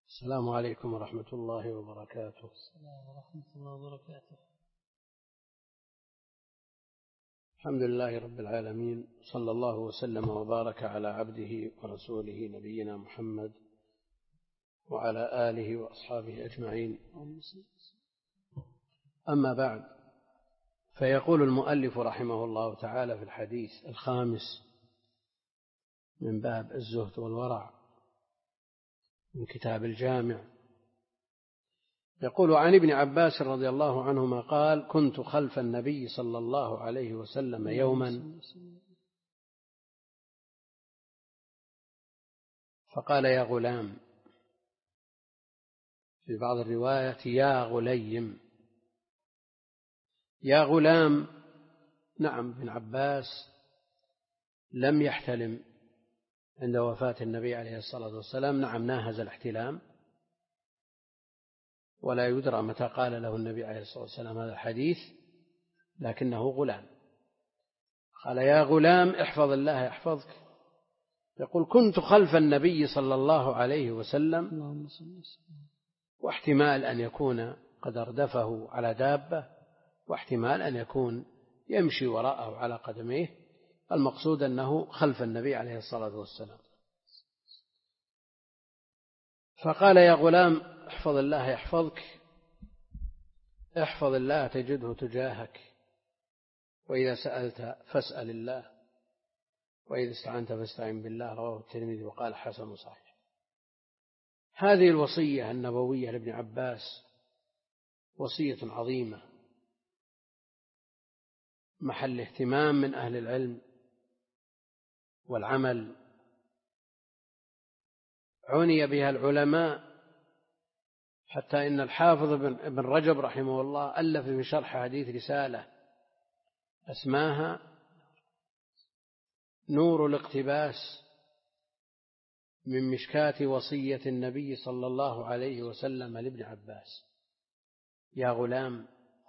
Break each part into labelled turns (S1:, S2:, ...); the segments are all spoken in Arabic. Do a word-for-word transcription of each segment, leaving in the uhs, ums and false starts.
S1: السلام عليكم ورحمة الله وبركاته.
S2: السلام ورحمة الله وبركاته.
S1: الحمد لله رب العالمين، صلى الله وسلم وبارك على عبده ورسوله نبينا محمد وعلى آله وأصحابه أجمعين. أما بعد، فيقول المؤلف رحمه الله تعالى في الحديث الخامس من باب الزهد والورع من كتاب الجامع، يقول: عن ابن عباس رضي الله عنهما قال: كنت خلف النبي صلى الله عليه وسلم يوما فقال: يا غلام، في بعض الروايات يا غليم. يا غلام، نعم، ابن عباس لم يحتلم عند وفاة النبي عليه الصلاة والسلام، نعم، ناهز الاحتلام، ولا يدرى متى قال له النبي عليه الصلاة والسلام هذا الحديث، لكنه غلام. قال: يا غلام احفظ الله يحفظك. يقول: كنت خلف النبي صلى الله عليه وسلم، واحتمال أن يكون قد أردفه على دابة، واحتمال أن يكون يمشي وراءه على قدميه، المقصود أنه خلف النبي عليه الصلاة والسلام. فقال: يا غلام احفظ الله يحفظك، احفظ الله تجده تجاهك، وإذا سألت فاسأل الله، وإذا استعنت فاستعن بالله. رواه الترمذي وقال حسن صحيح. هذه الوصية النبوية لابن عباس وصية عظيمة، محل اهتمام من أهل العلم والعمل، عني بها العلماء، حتى إن الحافظ ابن رجب رحمه الله ألف في شرح حديث رسالة أسماها نور الاقتباس من مشكاة وصية النبي صلى الله عليه وسلم لابن عباس. يا غلام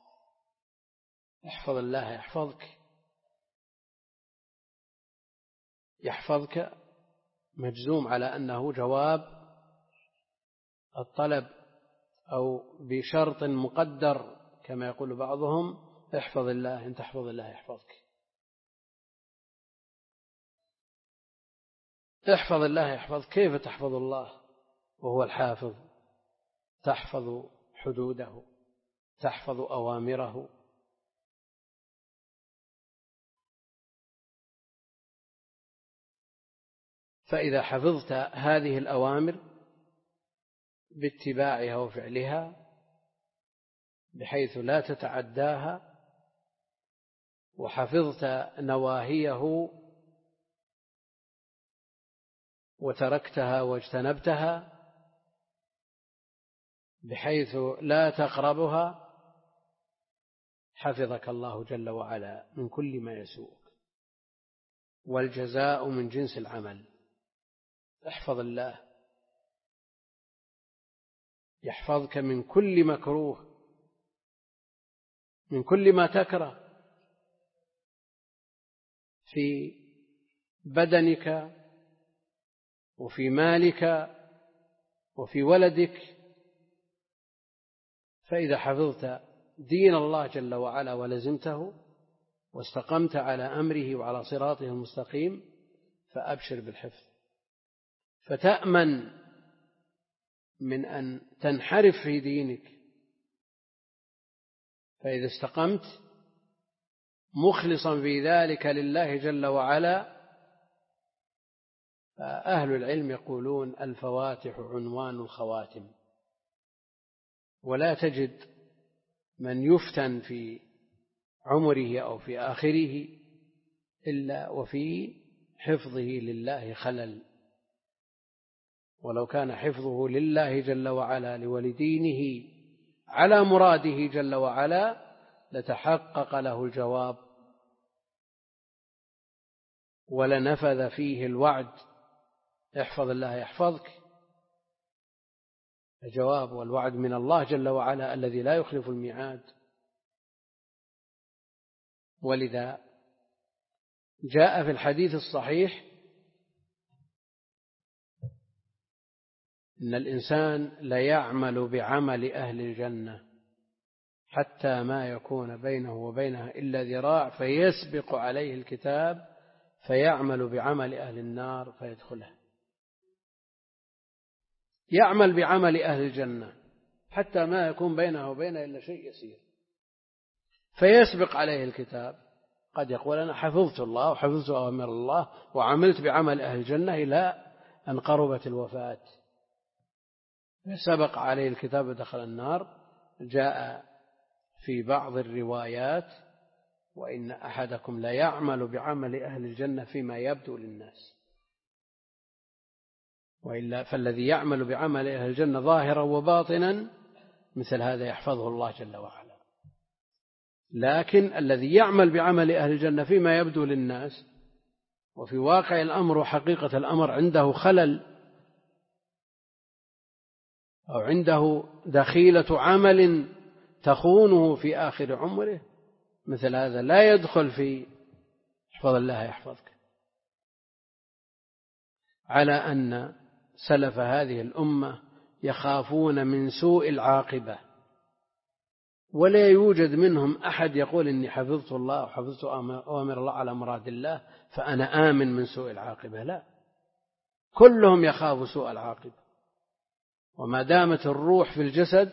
S1: احفظ الله يحفظك، يحفظك مجزوم على أنه جواب الطلب، أو بشرط مقدر كما يقول بعضهم: احفظ الله، إن تحفظ الله يحفظك. احفظ الله يحفظك، كيف تحفظ الله وهو الحافظ؟ تحفظ حدوده، تحفظ أوامره، فإذا حفظت هذه الأوامر باتباعها وفعلها بحيث لا تتعداها، وحفظت نواهيه وتركتها واجتنبتها بحيث لا تقربها، حفظك الله جل وعلا من كل ما يسوءك، والجزاء من جنس العمل. احفظ الله يحفظك من كل مكروه، من كل ما تكره في بدنك وفي مالك وفي ولدك. فإذا حفظت دين الله جل وعلا ولزمته واستقمت على أمره وعلى صراطه المستقيم، فأبشر بالحفظ، فتأمن من أن تنحرف في دينك. فإذا استقمت مخلصا في ذلك لله جل وعلا، فأهل العلم يقولون: الفواتح عنوان الخواتم. ولا تجد من يفتن في عمره أو في آخره إلا وفي حفظه لله خلل. ولو كان حفظه لله جل وعلا لولدينه على مراده جل وعلا لتحقق له الجواب، ولنفذ فيه الوعد: احفظ الله يحفظك. الجواب والوعد من الله جل وعلا الذي لا يخلف الميعاد. ولذا جاء في الحديث الصحيح: إن الإنسان ليعمل بعمل أهل الجنة حتى ما يكون بينه وبينها إلا ذراع فيسبق عليه الكتاب فيعمل بعمل أهل النار فيدخلها. يعمل بعمل أهل الجنة حتى ما يكون بينه وبينها إلا شيء يسير فيسبق عليه الكتاب. قد يقول أنا حفظت الله وحفظت أوامر الله وعملت بعمل أهل الجنة إلى أن قربت الوفاة، سبق عليه الكتاب ودخل النار. جاء في بعض الروايات وإن أحدكم لا يعمل بعمل أهل الجنة فيما يبدو للناس، وإلا فالذي يعمل بعمل أهل الجنة ظاهرا وباطنا مثل هذا يحفظه الله جل وعلا. لكن الذي يعمل بعمل أهل الجنة فيما يبدو للناس وفي واقع الأمر وحقيقة الأمر عنده خلل أو عنده دخيلة عمل تخونه في آخر عمره، مثل هذا لا يدخل في احفظ الله يحفظك. على أن سلف هذه الأمة يخافون من سوء العاقبة، ولا يوجد منهم أحد يقول إني حفظت الله وحفظت أوامر الله على مراد الله فأنا آمن من سوء العاقبة. لا، كلهم يخاف سوء العاقبة، وما دامت الروح في الجسد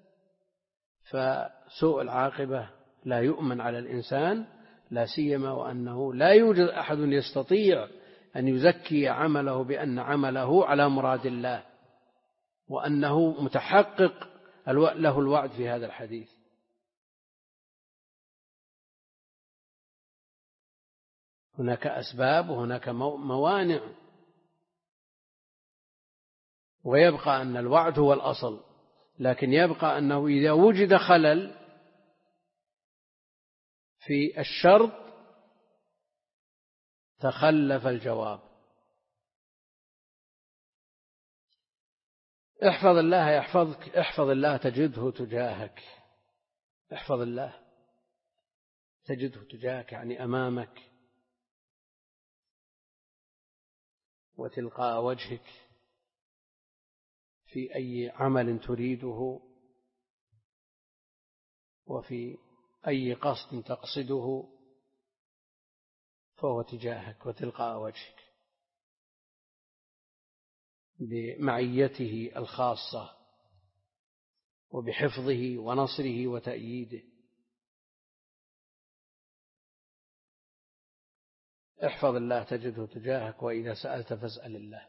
S1: فسوء العاقبة لا يؤمن على الإنسان، لا سيما وأنه لا يوجد أحد يستطيع أن يزكي عمله بأن عمله على مراد الله وأنه متحقق له الوعد في هذا الحديث. هناك أسباب وهناك موانع، ويبقى أن الوعد هو الأصل، لكن يبقى أنه إذا وجد خلل في الشرط تخلف الجواب. احفظ الله يحفظك، احفظ الله تجده تجاهك. احفظ الله تجده تجاهك يعني أمامك وتلقاء وجهك في أي عمل تريده وفي أي قصد تقصده فهو تجاهك وتلقاء وجهك بمعيته الخاصة وبحفظه ونصره وتأييده. احفظ الله تجده تجاهك، وإذا سألت فاسأل الله،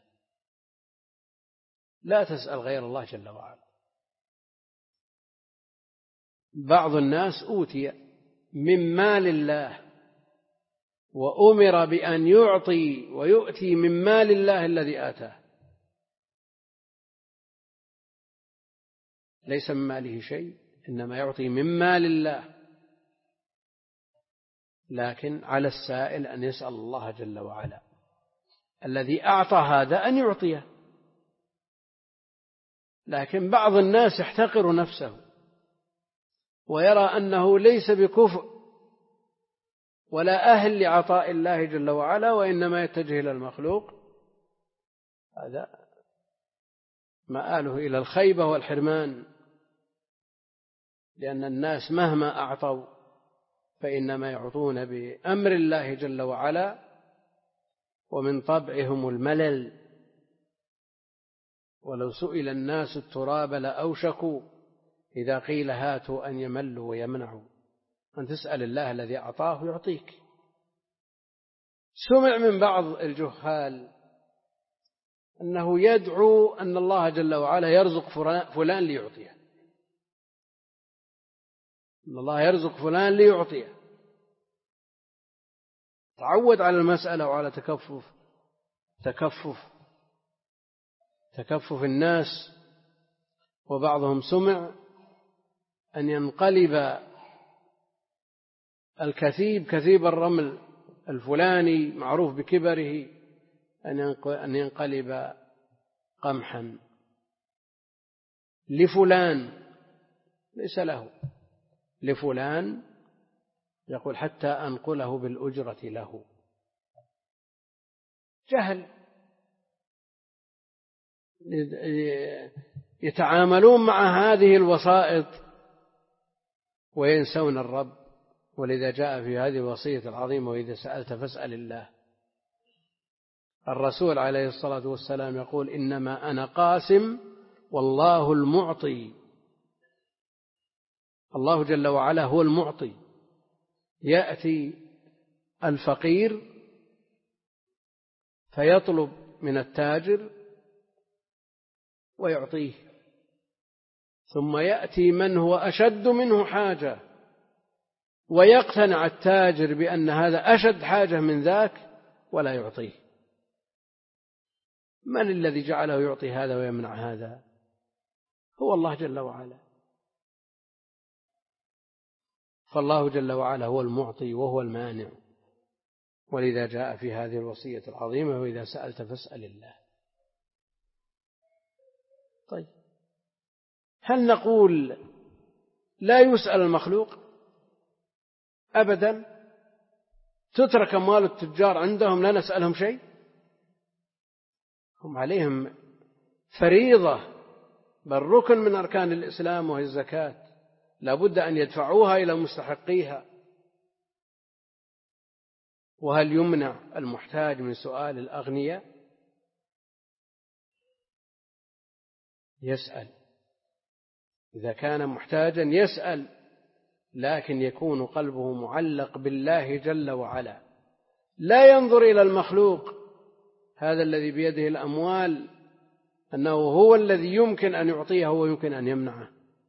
S1: لا تسأل غير الله جل وعلا. بعض الناس أوتي من مال الله وأمر بأن يعطي ويؤتي من مال الله الذي آتاه، ليس من ماله شيء إنما يعطي من مال الله، لكن على السائل أن يسأل الله جل وعلا الذي أعطى هذا أن يعطيه. لكن بعض الناس يحتقر نفسه ويرى أنه ليس بكفء ولا أهل لعطاء الله جل وعلا، وإنما يتجه إلى المخلوق، هذا مآله إلى الخيبة والحرمان، لأن الناس مهما أعطوا فإنما يعطون بأمر الله جل وعلا، ومن طبعهم الملل، ولو سئل الناس التراب لأوشكوا إذا قيل هاتوا أن يملوا ويمنعوا. أن تسأل الله الذي أعطاه يعطيك. سمع من بعض الجهال أنه يدعو أن الله جل وعلا يرزق فلان ليعطيه، أن الله يرزق فلان ليعطيه. تعود على المسألة وعلى تكفف تكفف تكفف الناس. وبعضهم سمع أن ينقلب الكثيب كثيب الرمل الفلاني معروف بكبره أن ينقلب قمحا لفلان ليس له، لفلان يقول حتى أنقله بالأجرة له. جهل يتعاملون مع هذه الوسائط وينسون الرب. ولذا جاء في هذه الوصية العظيمة: وإذا سألت فاسأل الله. الرسول عليه الصلاة والسلام يقول: إنما أنا قاسم والله المعطي. الله جل وعلا هو المعطي. يأتي الفقير فيطلب من التاجر ويعطيه، ثم يأتي من هو أشد منه حاجة ويقتنع التاجر بأن هذا أشد حاجة من ذاك ولا يعطيه. من الذي جعله يعطي هذا ويمنع هذا؟ هو الله جل وعلا. فالله جل وعلا هو المعطي وهو المانع. ولذا جاء في هذه الوصية العظيمة: وإذا سألت فاسأل الله. طيب، هل نقول لا يسأل المخلوق؟ أبدا. تترك أموال التجار عندهم لا نسألهم شيء؟ هم عليهم فريضة، بل ركن من أركان الإسلام وهي الزكاة، لا بد أن يدفعوها إلى مستحقيها. وهل يمنع المحتاج من سؤال الأغنياء؟ يسأل. إذا كان محتاجا يسأل، لكن يكون قلبه معلق بالله جل وعلا، لا ينظر إلى المخلوق هذا الذي بيده الأموال أنه هو الذي يمكن أن يعطيه ويمكن أن يمنعه،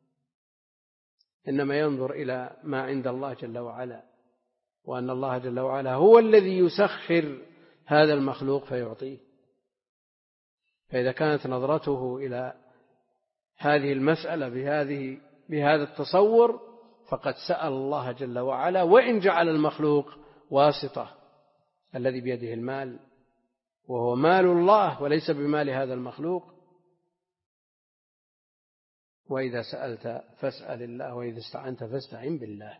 S1: إنما ينظر إلى ما عند الله جل وعلا، وأن الله جل وعلا هو الذي يسخر هذا المخلوق فيعطيه. فإذا كانت نظرته إلى هذه المسألة بهذه بهذا التصور فقد سأل الله جل وعلا، وإن جعل المخلوق واسطة الذي بيده المال، وهو مال الله وليس بمال هذا المخلوق. وإذا سألت فاسأل الله وإذا استعنت فاستعن بالله.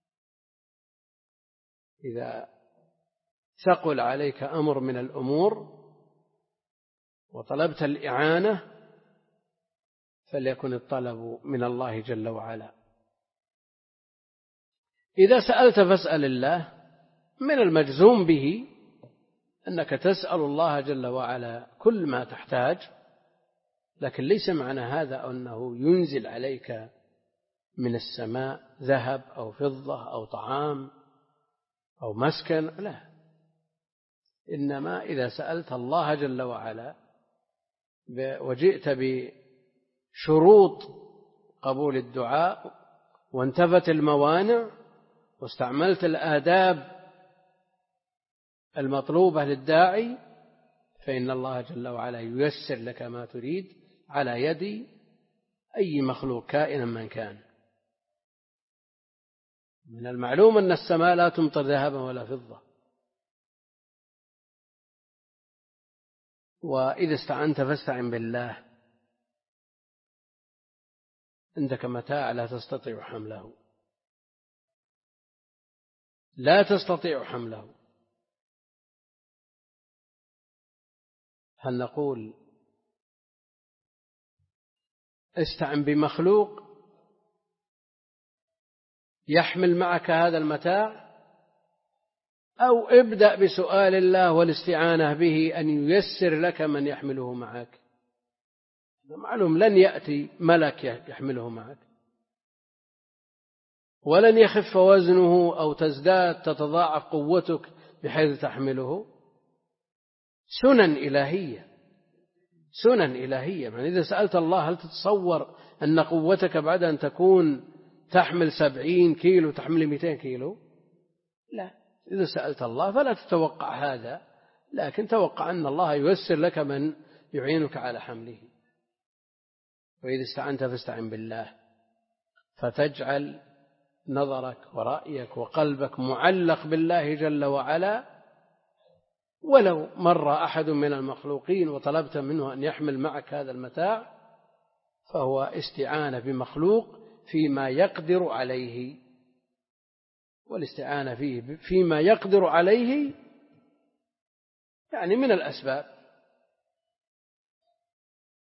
S1: إذا ثقل عليك أمر من الأمور وطلبت الإعانة فليكن الطلب من الله جل وعلا. إذا سألت فاسأل الله، من المجزوم به أنك تسأل الله جل وعلا كل ما تحتاج، لكن ليس معنى هذا أنه ينزل عليك من السماء ذهب أو فضة أو طعام أو مسكن، لا. إنما إذا سألت الله جل وعلا وجئت بشروط قبول الدعاء وانتفت الموانع واستعملت الآداب المطلوبة للداعي، فإن الله جل وعلا ييسر لك ما تريد على يد أي مخلوق كائنا من كان. من المعلوم أن السماء لا تمطر ذهبا ولا فضة. وإذا استعنت فاستعن بالله. عندك متاع لا تستطيع حمله، لا تستطيع حمله، هل نقول استعن بمخلوق يحمل معك هذا المتاع، أو ابدأ بسؤال الله والاستعانة به أن ييسر لك من يحمله معك؟ معلوم لن يأتي ملك يحمله معك، ولن يخف وزنه أو تزداد تتضاعف قوتك بحيث تحمله. سنن إلهية، سنن إلهية. يعني إذا سألت الله هل تتصور أن قوتك بعد أن تكون تحمل سبعين كيلو تحمل مئتين كيلو؟ لا. إذا سألت الله فلا تتوقع هذا، لكن توقع أن الله ييسر لك من يعينك على حمله. وإذا استعنت فاستعن بالله، فتجعل نظرك ورأيك وقلبك معلق بالله جل وعلا. ولو مر أحد من المخلوقين وطلبت منه أن يحمل معك هذا المتاع فهو استعانة بمخلوق فيما يقدر عليه، والاستعانة فيه فيما يقدر عليه يعني من الأسباب.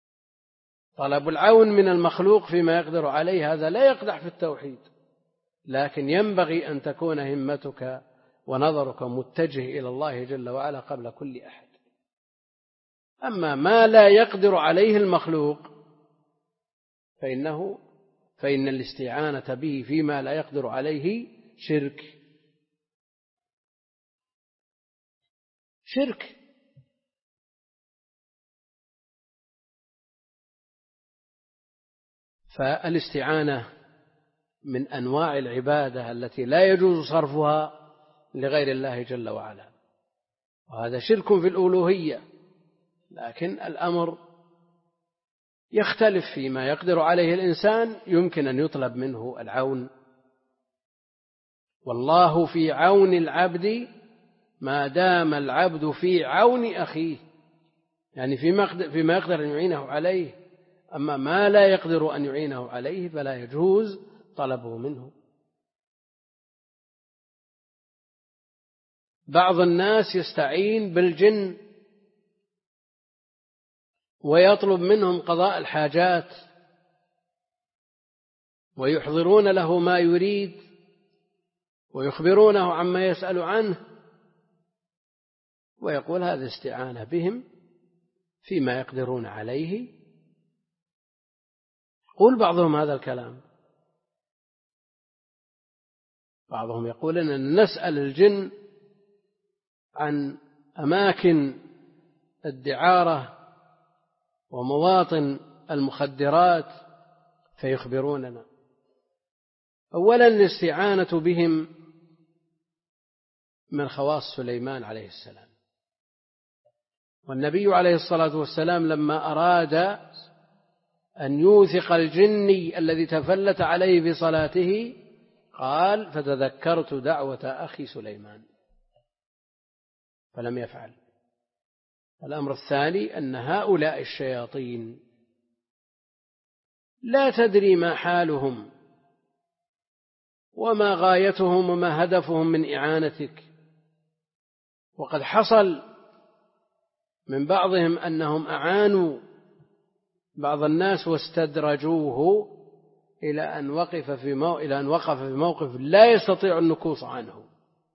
S1: طلب العون من المخلوق فيما يقدر عليه هذا لا يقدح في التوحيد، لكن ينبغي أن تكون همتك ونظرك متجه إلى الله جل وعلا قبل كل أحد. أما ما لا يقدر عليه المخلوق فإنه فإن الاستعانة به فيما لا يقدر عليه شرك شرك فالاستعانة من أنواع العبادة التي لا يجوز صرفها لغير الله جل وعلا، وهذا شرك في الألوهية، لكن الأمر يختلف فيما يقدر عليه الإنسان يمكن أن يطلب منه العون. والله في عون العبد ما دام العبد في عون أخيه، يعني فيما يقدر أن يعينه عليه. أما ما لا يقدر أن يعينه عليه فلا يجوز طلبه منه. بعض الناس يستعين بالجن ويطلب منهم قضاء الحاجات ويحضرون له ما يريد ويخبرونه عما يسأل عنه، ويقول هذا استعانة بهم فيما يقدرون عليه. يقول بعضهم هذا الكلام، بعضهم يقول أن نسأل الجن عن أماكن الدعارة ومواطن المخدرات فيخبروننا. أولا الاستعانة بهم من خواص سليمان عليه السلام، والنبي عليه الصلاة والسلام لما أراد أن يوثق الجني الذي تفلت عليه في صلاته قال فتذكرت دعوة أخي سليمان فلم يفعل. الأمر الثاني أن هؤلاء الشياطين لا تدري ما حالهم وما غايتهم وما هدفهم من إعانتك، وقد حصل من بعضهم أنهم أعانوا بعض الناس واستدرجوه إلى أن وقف في مو... إلى أن وقف في موقف لا يستطيع النكوص عنه،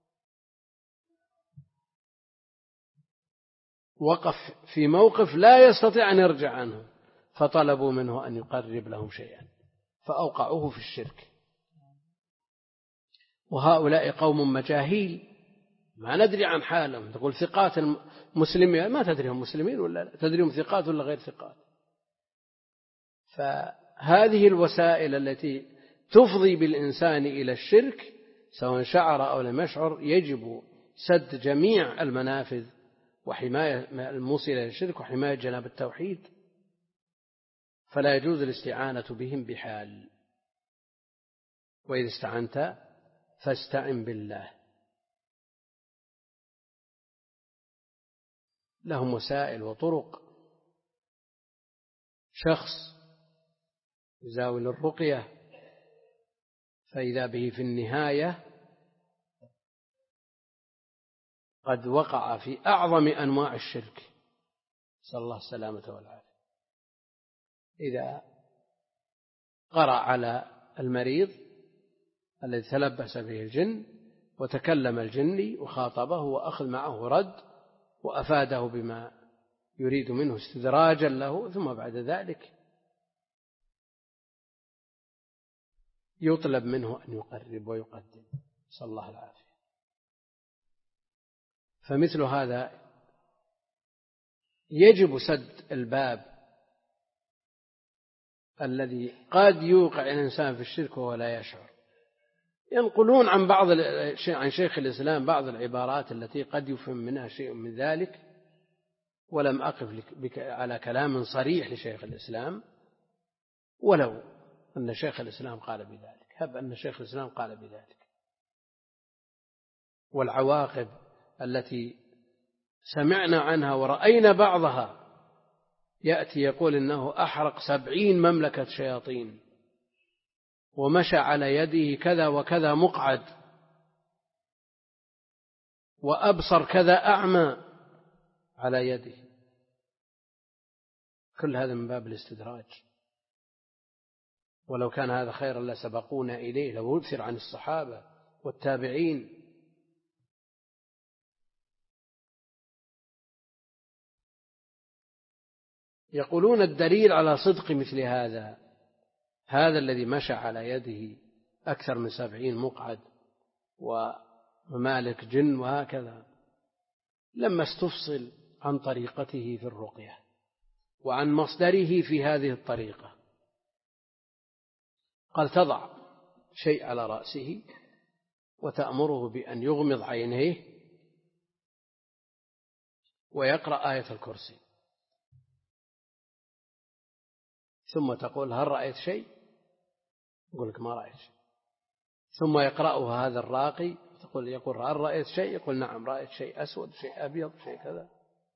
S1: وقف في موقف لا يستطيع أن يرجع عنه، فطلبوا منه أن يقرب لهم شيئا فأوقعوه في الشرك. وهؤلاء قوم مجاهيل ما ندري عن حالهم. تقول ثقات المسلمين، ما تدري هم مسلمين ولا لا، تدري هم ثقات ولا غير ثقات. فهذه الوسائل التي تفضي بالإنسان إلى الشرك سواء شعر أو لم يشعر يجب سد جميع المنافذ وحماية الموصلة للشرك وحماية جناب التوحيد، فلا يجوز الاستعانة بهم بحال. وإذا استعنت فاستعن بالله. لهم وسائل وطرق. شخص يزاول الرقية فإذا به في النهاية قد وقع في أعظم أنواع الشرك، نسأل الله السلامة والعافية. إذا قرأ على المريض الذي تلبس به الجن وتكلم الجني وخاطبه وأخذ معه رد وأفاده بما يريد منه استدراجا له، ثم بعد ذلك يطلب منه أن يقرب ويقدم، نسأل الله العافية. فمثل هذا يجب سد الباب الذي قد يوقع الإنسان في الشرك وهو لا يشعر. ينقلون عن بعض عن شيخ الإسلام بعض العبارات التي قد يفهم منها شيء من ذلك، ولم أقف على كلام صريح لشيخ الإسلام، ولو أن شيخ الإسلام قال بذلك، هب أن شيخ الإسلام قال بذلك. والعواقب التي سمعنا عنها ورأينا بعضها، يأتي يقول إنه أحرق سبعين مملكة شياطين ومشى على يده كذا وكذا مقعد وأبصر كذا أعمى على يده. كل هذا من باب الاستدراج. ولو كان هذا خيرا لسبقونا إليه، لو يؤثر عن الصحابة والتابعين. يقولون الدليل على صدق مثل هذا، هذا الذي مشى على يده أكثر من سبعين مقعد وممالك جن وهكذا، لما استفصل عن طريقته في الرقية وعن مصدره في هذه الطريقة. قال تضع شيء على رأسه وتأمره بأن يغمض عينيه ويقرأ آية الكرسي، ثم تقول هل رأيت شيء؟ يقول لك ما رأيت شيء. ثم يقرأه هذا الراقي، تقول يقول هل رأيت شيء؟ يقول نعم رأيت شيء أسود، شيء أبيض، شيء كذا.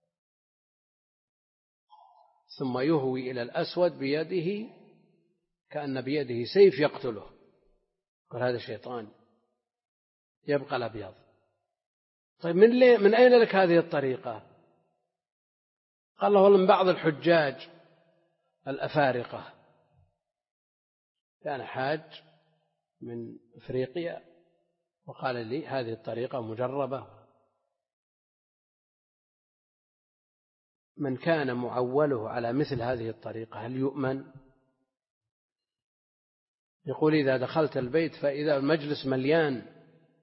S1: ثم يهوي إلى الأسود بيده كأن بيده سيف يقتله، قال هذا شيطان. يبقى الأبيض. طيب من, من أين لك هذه الطريقة؟ قال له من بعض الحجاج الأفارقة، كان حاج من أفريقيا وقال لي هذه الطريقة مجربة، من كان معوله على مثل هذه الطريقة هل يؤمن؟ يقول إذا دخلت البيت فإذا المجلس مليان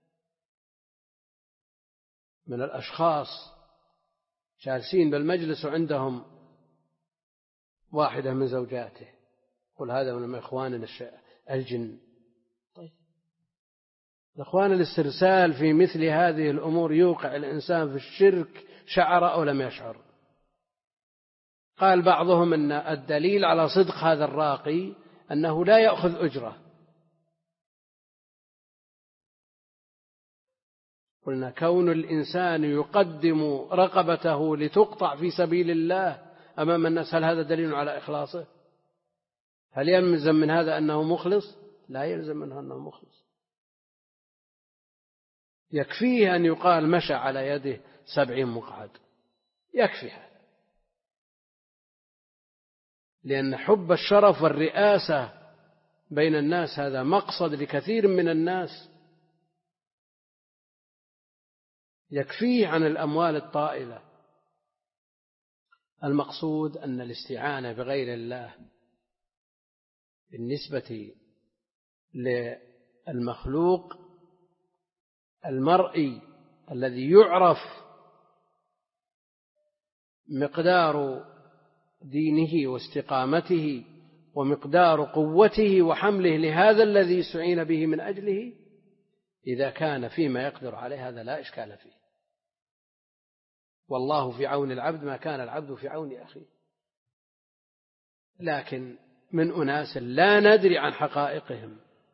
S1: من الأشخاص جالسين بالمجلس وعندهم واحدة من زوجاته، قل هذا من إخواننا الجن. طيب الإخوان الاسترسال في مثل هذه الأمور يوقع الإنسان في الشرك شعر أو لم يشعر. قال بعضهم أن الدليل على صدق هذا الراقي أنه لا يأخذ أجرة. قلنا كون الإنسان يقدم رقبته لتقطع في سبيل الله أمام الناس، هل هذا دليل على إخلاصه؟ هل يلزم من هذا أنه مخلص؟ لا يلزم منه أنه مخلص. يكفيه أن يقال مشى على يده سبعين مقعد، يكفي هذا، لأن حب الشرف والرئاسة بين الناس هذا مقصد لكثير من الناس، يكفيه عن الأموال الطائلة. المقصود أن الاستعانة بغير الله بالنسبة للمخلوق المرئي الذي يعرف مقدار دينه واستقامته ومقدار قوته وحمله لهذا الذي استعين به من أجله، إذا كان فيما يقدر عليه هذا لا إشكال فيه. والله في عون العبد ما كان العبد في عون أخيه. لكن من أناس لا ندري عن حقائقهم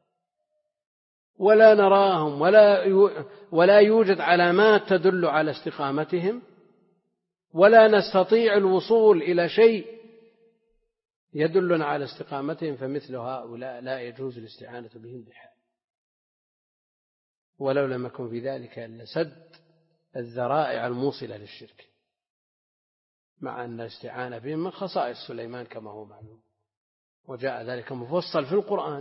S1: ولا نراهم ولا ولا يوجد علامات تدل على استقامتهم، ولا نستطيع الوصول إلى شيء يدلنا على استقامتهم، فمثل هؤلاء لا يجوز الاستعانة بهم بحال، ولو لم يكن في ذلك إلا سد الذرائع الموصلة للشرك، مع أن الاستعانة بهم من خصائص سليمان كما هو معلوم، وجاء ذلك مفصل في القرآن.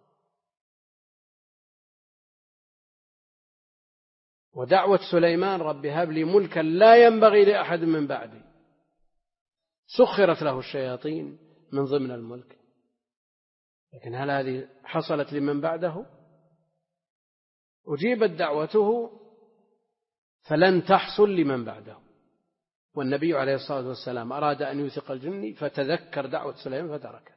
S1: ودعوة سليمان رب هب لي ملكا لا ينبغي لأحد من بعدي، سخرت له الشياطين من ضمن الملك، لكن هل هذه حصلت لمن بعده؟ أجيبت دعوته فلن تحصل لمن بعده. والنبي عليه الصلاة والسلام أراد أن يوثق الجن فتذكر دعوة سليمان فتركه.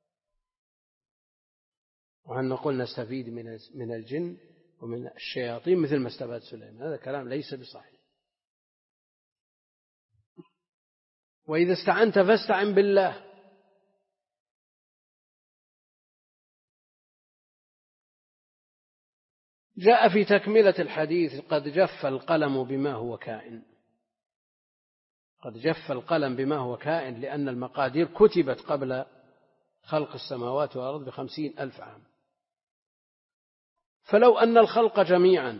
S1: وأن نقول نستفيد من الجن ومن الشياطين مثل ما استفاد سليمان، هذا كلام ليس بصحيح. وإذا استعنت فاستعن بالله. جاء في تكملة الحديث قد جف القلم بما هو كائن، قد جف القلم بما هو كائن، لأن المقادير كتبت قبل خلق السماوات والأرض بخمسين ألف عام. فلو أن الخلق جميعا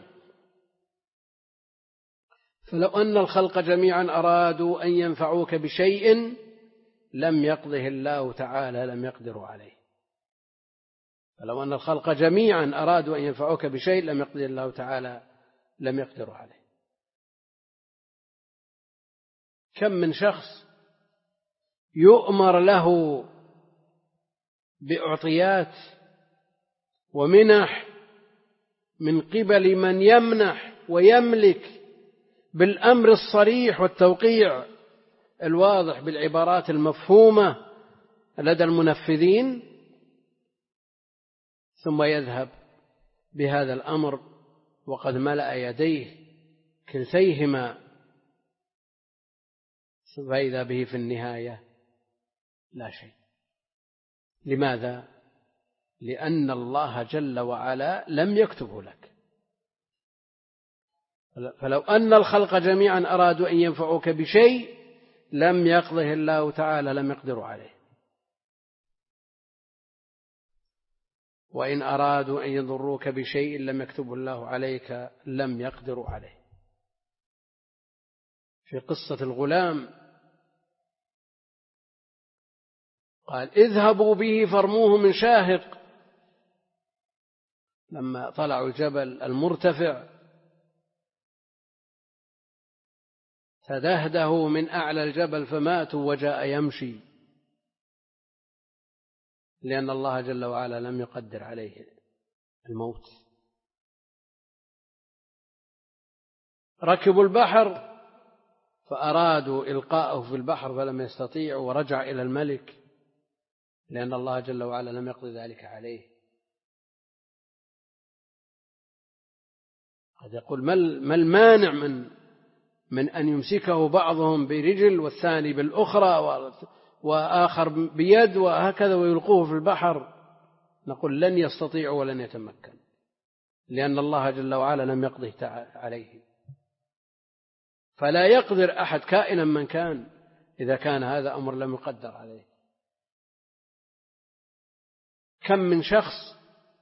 S1: فلو أن الخلق جميعا أرادوا أن ينفعوك بشيء لم يقضه الله تعالى، لم يقدروا عليه. فلو أن الخلق جميعا أرادوا أن ينفعوك بشيء لم يقدر الله تعالى لم يقدروا عليه. كم من شخص يؤمر له بأعطيات ومنح من قبل من يمنح ويملك بالأمر الصريح والتوقيع الواضح بالعبارات المفهومة لدى المنفذين، ثم يذهب بهذا الأمر وقد ملأ يديه كلتيهما، فإذا به في النهاية لا شيء. لماذا؟ لأن الله جل وعلا لم يكتبه لك. فلو أن الخلق جميعا أرادوا أن ينفعوك بشيء لم يقضه الله تعالى لم يقدروا عليه، وإن أرادوا أن يضروك بشيء لم يكتبه الله عليك لم يقدروا عليه. في قصة الغلام قال اذهبوا به فارموه من شاهق، لما طلعوا الجبل المرتفع فدهده من أعلى الجبل فماتوا وجاء يمشي، لأن الله جل وعلا لم يقدر عليه الموت. ركبوا البحر فأرادوا إلقاءه في البحر فلم يستطيعوا ورجع إلى الملك، لأن الله جل وعلا لم يقضي ذلك عليه. قد يقول ما المانع من من أن يمسكه بعضهم برجل والثاني بالأخرى وآخر بيد وهكذا ويلقوه في البحر؟ نقول لن يستطيعوا ولن يتمكن، لأن الله جل وعلا لم يقضه عليه. فلا يقدر أحد كائنا من كان إذا كان هذا أمر لم يقدر عليه. كم من شخص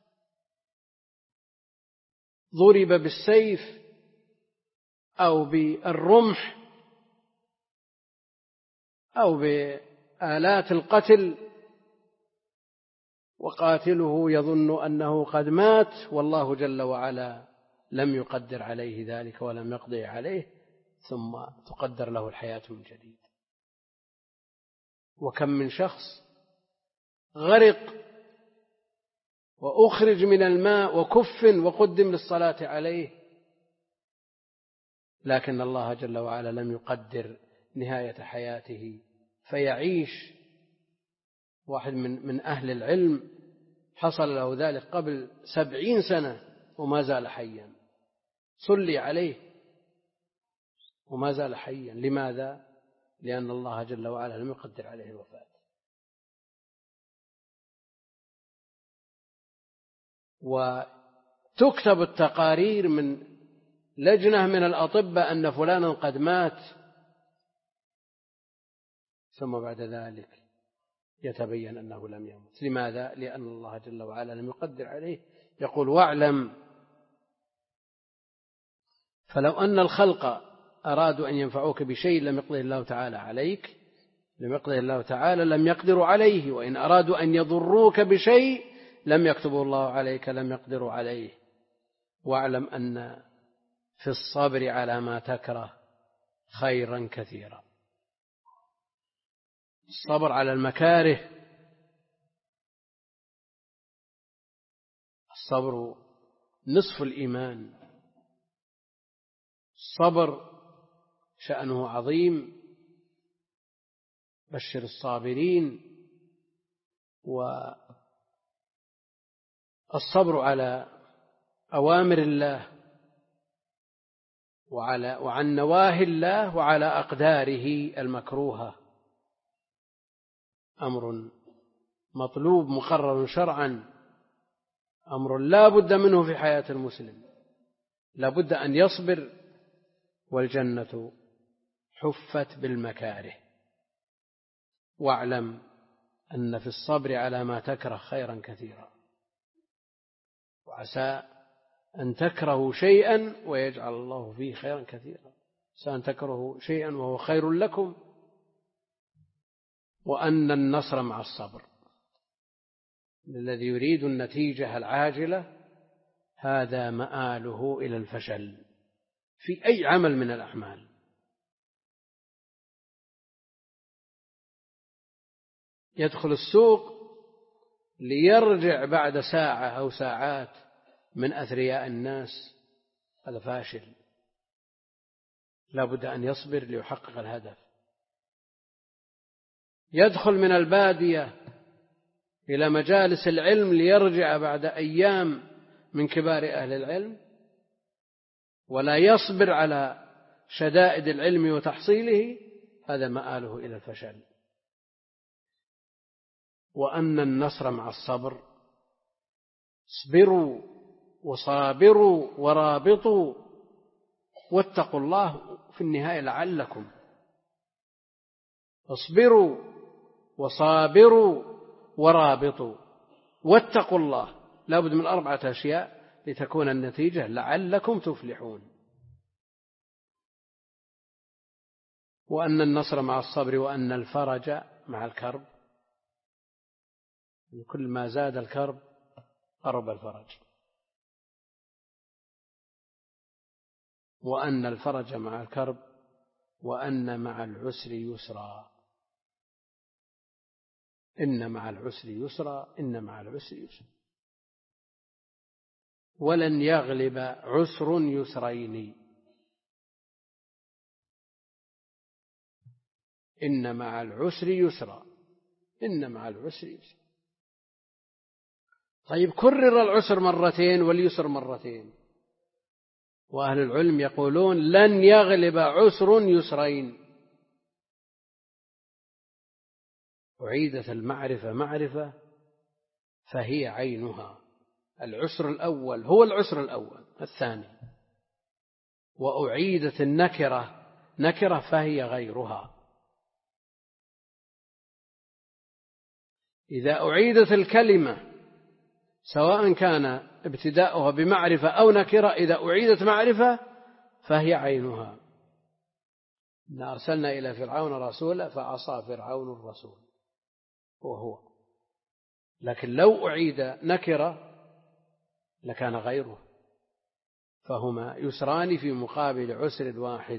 S1: ضرب بالسيف أو بالرمح أو بآلات القتل وقاتله يظن أنه قد مات والله جل وعلا لم يقدر عليه ذلك ولم يقضي عليه، ثم تقدر له الحياة من جديد. وكم من شخص غرق وأخرج من الماء وكف وقدم للصلاة عليه، لكن الله جل وعلا لم يقدر نهاية حياته فيعيش. واحد من من أهل العلم حصل له ذلك قبل سبعين سنة وما زال حيا، صلي عليه وما زال حيا. لماذا؟ لأن الله جل وعلا لم يقدر عليه الوفاة. وتكتب التقارير من لجنة من الأطباء أن فلانا قد مات، ثم بعد ذلك يتبين أنه لم يمت. لماذا؟ لأن الله جل وعلا لم يقدر عليه. يقول واعلم فلو أن الخلق أرادوا أن ينفعوك بشيء لم يقضه الله تعالى عليك لم يقضه الله تعالى لم يقدروا عليه، وإن أرادوا أن يضروك بشيء لم يكتبه الله عليك لم يقدروا عليه. واعلم أن في الصبر على ما تكره خيرا كثيرا. الصبر على المكاره، الصبر نصف الإيمان. الصبر شأنه عظيم، بشر الصابرين. والصبر على أوامر الله وعلى وعن نواهي الله وعلى أقداره المكروهة أمر مطلوب مقرر شرعا، أمر لا بد منه في حياة المسلم، لا بد أن يصبر. والجنة حفت بالمكاره. واعلم أن في الصبر على ما تكره خيرا كثيرا، وعسى أن تكرهوا شيئا ويجعل الله فيه خيرا كثيرا. عسى أن تكرهوا شيئا وهو خير لكم، وأن النصر مع الصبر. الذي يريد النتيجة العاجلة هذا مآله إلى الفشل في أي عمل من الأعمال. يدخل السوق ليرجع بعد ساعة أو ساعات من أثرياء الناس، هذا فاشل، لا بد أن يصبر ليحقق الهدف. يدخل من البادية إلى مجالس العلم ليرجع بعد أيام من كبار أهل العلم، ولا يصبر على شدائد العلم وتحصيله، هذا مآله إلى الفشل. وأن النصر مع الصبر، اصبروا وصابروا ورابطوا واتقوا الله في النهاية لعلكم. اصبروا وصابروا ورابطوا واتقوا الله، لا بد من أربعة أشياء لتكون النتيجة لعلكم تفلحون. وأن النصر مع الصبر، وأن الفرج مع الكرب، كل ما زاد الكرب قرب الفرج. وأن الفرج مع الكرب، وأن مع العسر يسرا، إن مع العسر يسرا، إن مع العسر يسرا. ولن يغلب عسر يسرين، إن مع العسر يسرا، إن مع العسر يسرا. طيب كرر العسر مرتين واليسر مرتين، وأهل العلم يقولون لن يغلب عسر يسرين. أعيدت المعرفة معرفة فهي عينها. العسر الأول هو العسر الأول الثاني، وأعيدت النكرة نكرة فهي غيرها. إذا أعيدت الكلمة سواء كان ابتداؤها بمعرفة أو نكرة، إذا أعيدت معرفة فهي عينها. إن أرسلنا إلى فرعون رسولا فعصى فرعون الرسول وهو، لكن لو أعيد نكرة لكان غيره، فهما يسران في مقابل عسر واحد.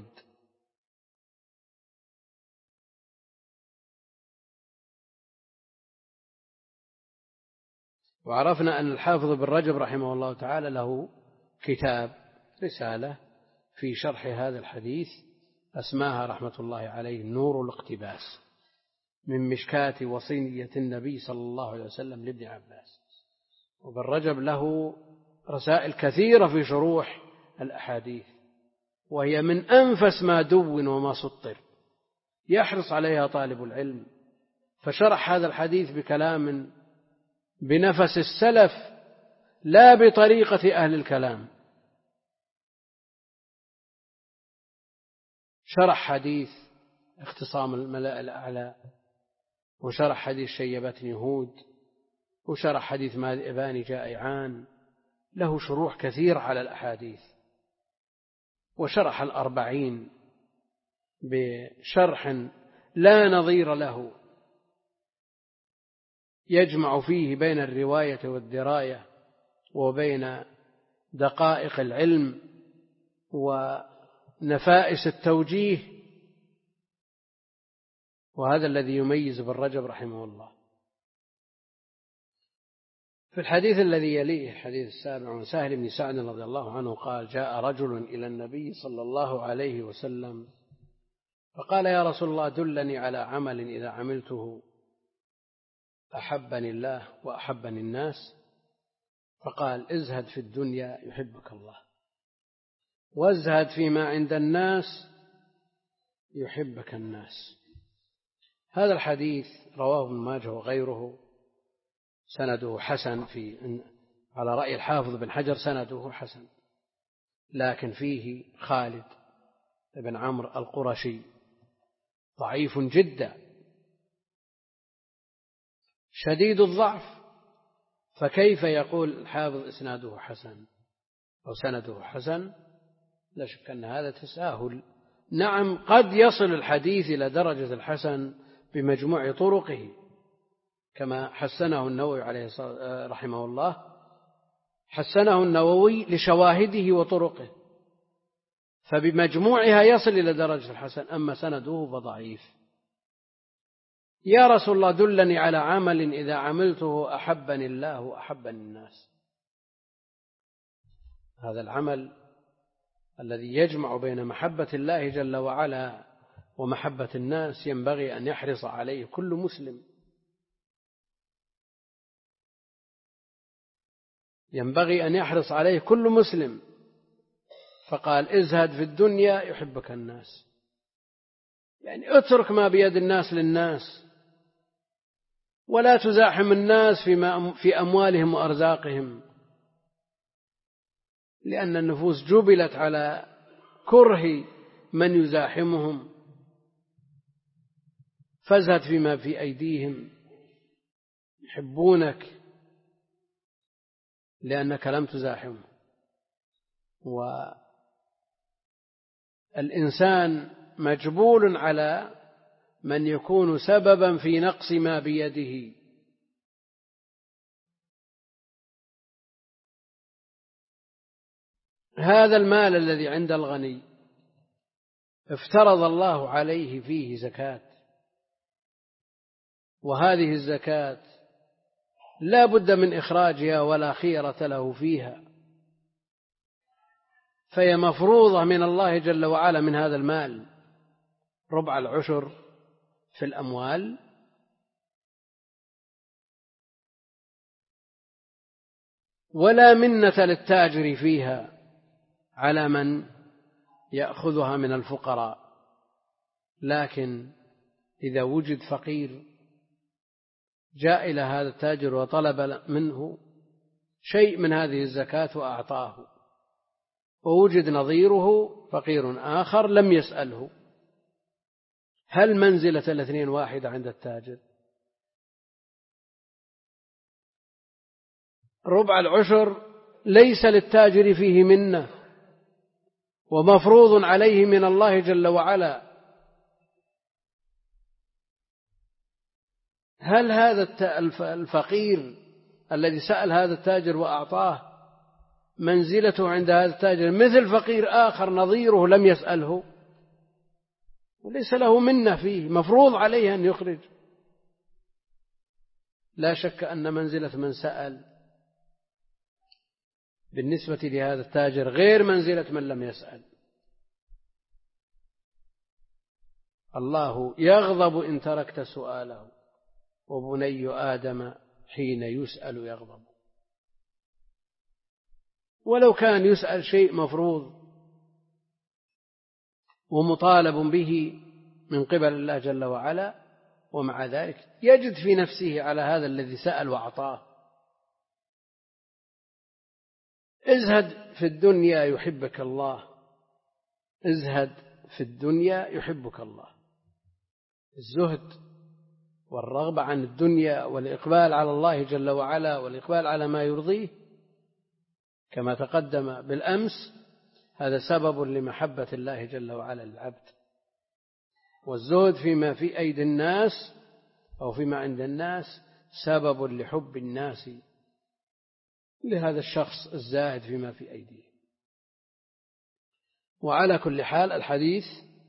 S1: وعرفنا أن الحافظ بن رجب رحمه الله تعالى له كتاب رسالة في شرح هذا الحديث أسماها رحمة الله عليه نور الاقتباس من مشكاة وصية النبي صلى الله عليه وسلم لابن عباس. وبن رجب له رسائل كثيرة في شروح الأحاديث، وهي من أنفس ما دون وما سطر، يحرص عليها طالب العلم. فشرح هذا الحديث بكلام بنفس السلف لا بطريقة أهل الكلام. شرح حديث اختصام الملأ الأعلى، وشرح حديث شيبتني هود، وشرح حديث ماذئبان جائعان، له شروح كثير على الأحاديث. وشرح الأربعين بشرح لا نظير له، يجمع فيه بين الرواية والدراية وبين دقائق العلم ونفائس التوجيه، وهذا الذي يميز ابن رجب رحمه الله. في الحديث الذي يليه الحديث السابع عن سهل بن سعد رضي الله عنه قال: جاء رجل إلى النبي صلى الله عليه وسلم فقال: يا رسول الله دلني على عمل إذا عملته أحبني الله وأحبني الناس. فقال: ازهد في الدنيا يحبك الله، وازهد فيما عند الناس يحبك الناس. هذا الحديث رواه ابن ماجه وغيره، سنده حسن، في على رأي الحافظ بن حجر سنده حسن، لكن فيه خالد بن عمرو القرشي ضعيف جدا شديد الضعف، فكيف يقول الحافظ إسناده حسن أو سنده حسن؟ لا شك أن هذا تساهل. نعم قد يصل الحديث إلى درجة الحسن بمجموع طرقه كما حسنه النووي عليه رحمه الله، حسنه النووي لشواهده وطرقه، فبمجموعها يصل إلى درجة الحسن، أما سنده فضعيف. يا رسول الله دلني على عمل إذا عملته أحبني الله وأحبني الناس. هذا العمل الذي يجمع بين محبة الله جل وعلا ومحبة الناس ينبغي أن يحرص عليه كل مسلم، ينبغي أن يحرص عليه كل مسلم. فقال ازهد في الدنيا يحبك الناس، يعني اترك ما بيد الناس للناس، ولا تزاحم الناس في أموالهم وأرزاقهم، لأن النفوس جبلت على كره من يزاحمهم. فازهد فيما في أيديهم، يحبونك لأنك لم تزاحمهم. والإنسان مجبول على من يكون سببا في نقص ما بيده. هذا المال الذي عند الغني افترض الله عليه فيه زكاة، وهذه الزكاة لا بد من إخراجها ولا خيرة له فيها، فهي مفروضة من الله جل وعلا من هذا المال ربع العشر في الأموال، ولا منة للتاجر فيها على من يأخذها من الفقراء. لكن إذا وجد فقير جاء إلى هذا التاجر وطلب منه شيء من هذه الزكاة وأعطاه، ووجد نظيره فقير آخر لم يسأله، هل منزلة الاثنين واحدة عند التاجر؟ ربع العشر ليس للتاجر فيه منة، ومفروض عليه من الله جل وعلا. هل هذا الفقير الذي سأل هذا التاجر وأعطاه منزلته عند هذا التاجر مثل فقير آخر نظيره لم يسأله وليس له منة فيه، مفروض عليه أن يخرج؟ لا شك أن منزلة من سأل بالنسبة لهذا التاجر غير منزلة من لم يسأل. الله يغضب إن تركت سؤاله، وبني آدم حين يسأل يغضب. ولو كان يسأل شيء مفروض ومطالب به من قبل الله جل وعلا، ومع ذلك يجد في نفسه على هذا الذي سأل وأعطاه. ازهد في الدنيا يحبك الله، ازهد في الدنيا يحبك الله. الزهد والرغبة عن الدنيا والإقبال على الله جل وعلا والإقبال على ما يرضيه كما تقدم بالأمس، هذا سبب لمحبة الله جل وعلا للعبد. والزهد فيما في أيدي الناس أو فيما عند الناس سبب لحب الناس لهذا الشخص الزاهد فيما في أيديه. وعلى كل حال الحديث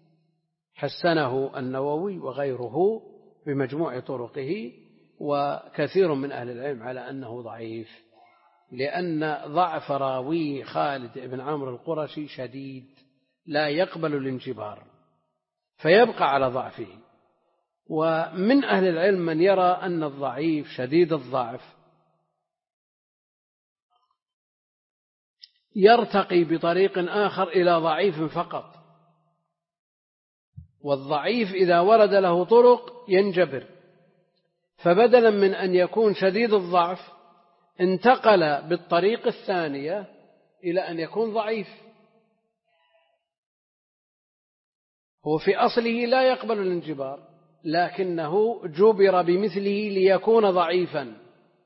S1: حسنه النووي وغيره بمجموع طرقه، وكثير من أهل العلم على أنه ضعيف، لأن ضعف راوي خالد بن عمرو القرشي شديد لا يقبل الانجبار فيبقى على ضعفه. ومن أهل العلم من يرى أن الضعيف شديد الضعف يرتقي بطريق آخر إلى ضعيف فقط، والضعيف إذا ورد له طرق ينجبر، فبدلا من أن يكون شديد الضعف انتقل بالطريق الثانية إلى أن يكون ضعيف. هو في أصله لا يقبل الانجبار، لكنه جبر بمثله ليكون ضعيفا،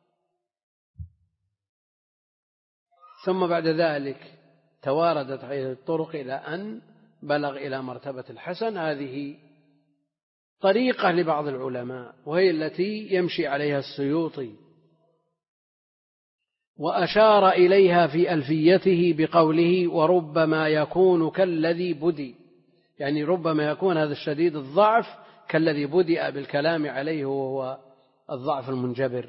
S1: ثم بعد ذلك تواردت عليه الطرق إلى أن بلغ إلى مرتبة الحسن. هذه طريقة لبعض العلماء، وهي التي يمشي عليها السيوطي، وأشار إليها في ألفيته بقوله: وربما يكون كالذي بدي، يعني ربما يكون هذا الشديد الضعف كالذي بدأ بالكلام عليه وهو الضعف المنجبر.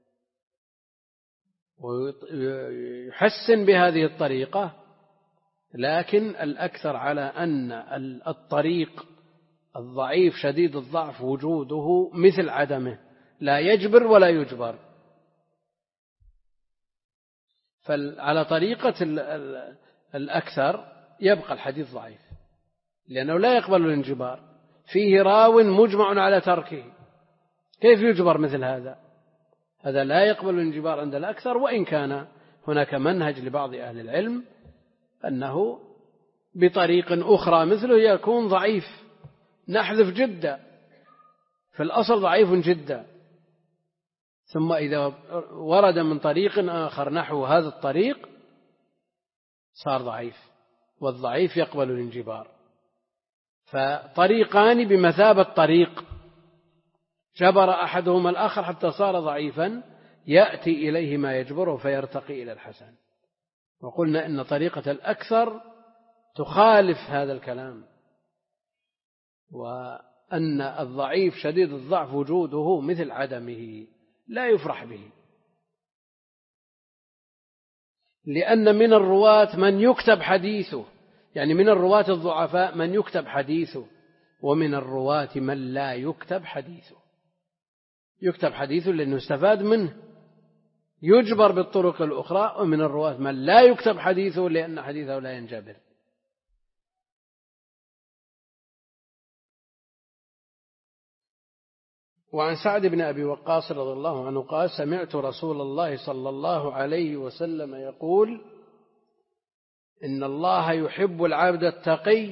S1: ويحسن بهذه الطريقة، لكن الأكثر على أن الطريق الضعيف شديد الضعف وجوده مثل عدمه، لا يجبر ولا يجبر. فعلى طريقة الأكثر يبقى الحديث ضعيف، لأنه لا يقبل الانجبار، فيه راو مجمع على تركه، كيف يجبر مثل هذا؟ هذا لا يقبل الانجبار عند الأكثر، وإن كان هناك منهج لبعض أهل العلم أنه بطريق أخرى مثله يكون ضعيف، نحذف جدا، في الأصل ضعيف جدا، ثم إذا ورد من طريق آخر نحو هذا الطريق صار ضعيف، والضعيف يقبل الانجبار. فطريقان بمثابة طريق، جبر أحدهما الآخر حتى صار ضعيفا، يأتي إليه ما يجبره فيرتقي إلى الحسن. وقلنا إن طريقة الأكثر تخالف هذا الكلام، وأن الضعيف شديد الضعف وجوده مثل عدمه لا يفرح به، لأن من الرواة من يكتب حديثه، يعني من الرواة الضعفاء من يكتب حديثه، ومن الرواة من لا يكتب حديثه. يكتب حديثه لأنه استفاد منه، يجبر بالطرق الأخرى، ومن الرواة من لا يكتب حديثه لأن حديثه لا ينجبر. وعن سعد بن أبي وقاص رضي الله عنه قال: سمعت رسول الله صلى الله عليه وسلم يقول: إن الله يحب العبد التقي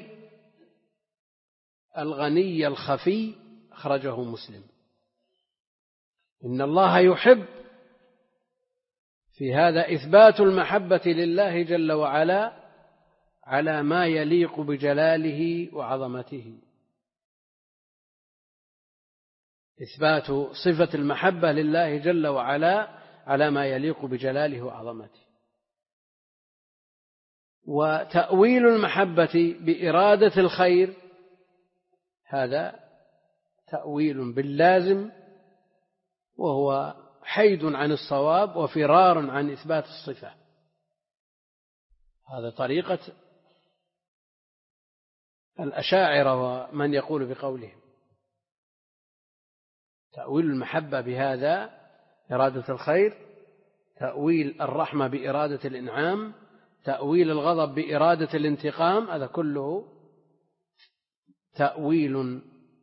S1: الغني الخفي. أخرجه مسلم. إن الله يحب، في هذا إثبات المحبة لله جل وعلا على ما يليق بجلاله وعظمته، إثبات صفة المحبة لله جل وعلا على ما يليق بجلاله وعظمته. وتأويل المحبة بإرادة الخير هذا تأويل باللازم، وهو حيد عن الصواب وفرار عن إثبات الصفة. هذا طريقة الأشاعرة ومن يقول بقولهم. تأويل المحبة بهذا إرادة الخير، تأويل الرحمة بإرادة الإنعام، تأويل الغضب بإرادة الانتقام، هذا كله تأويل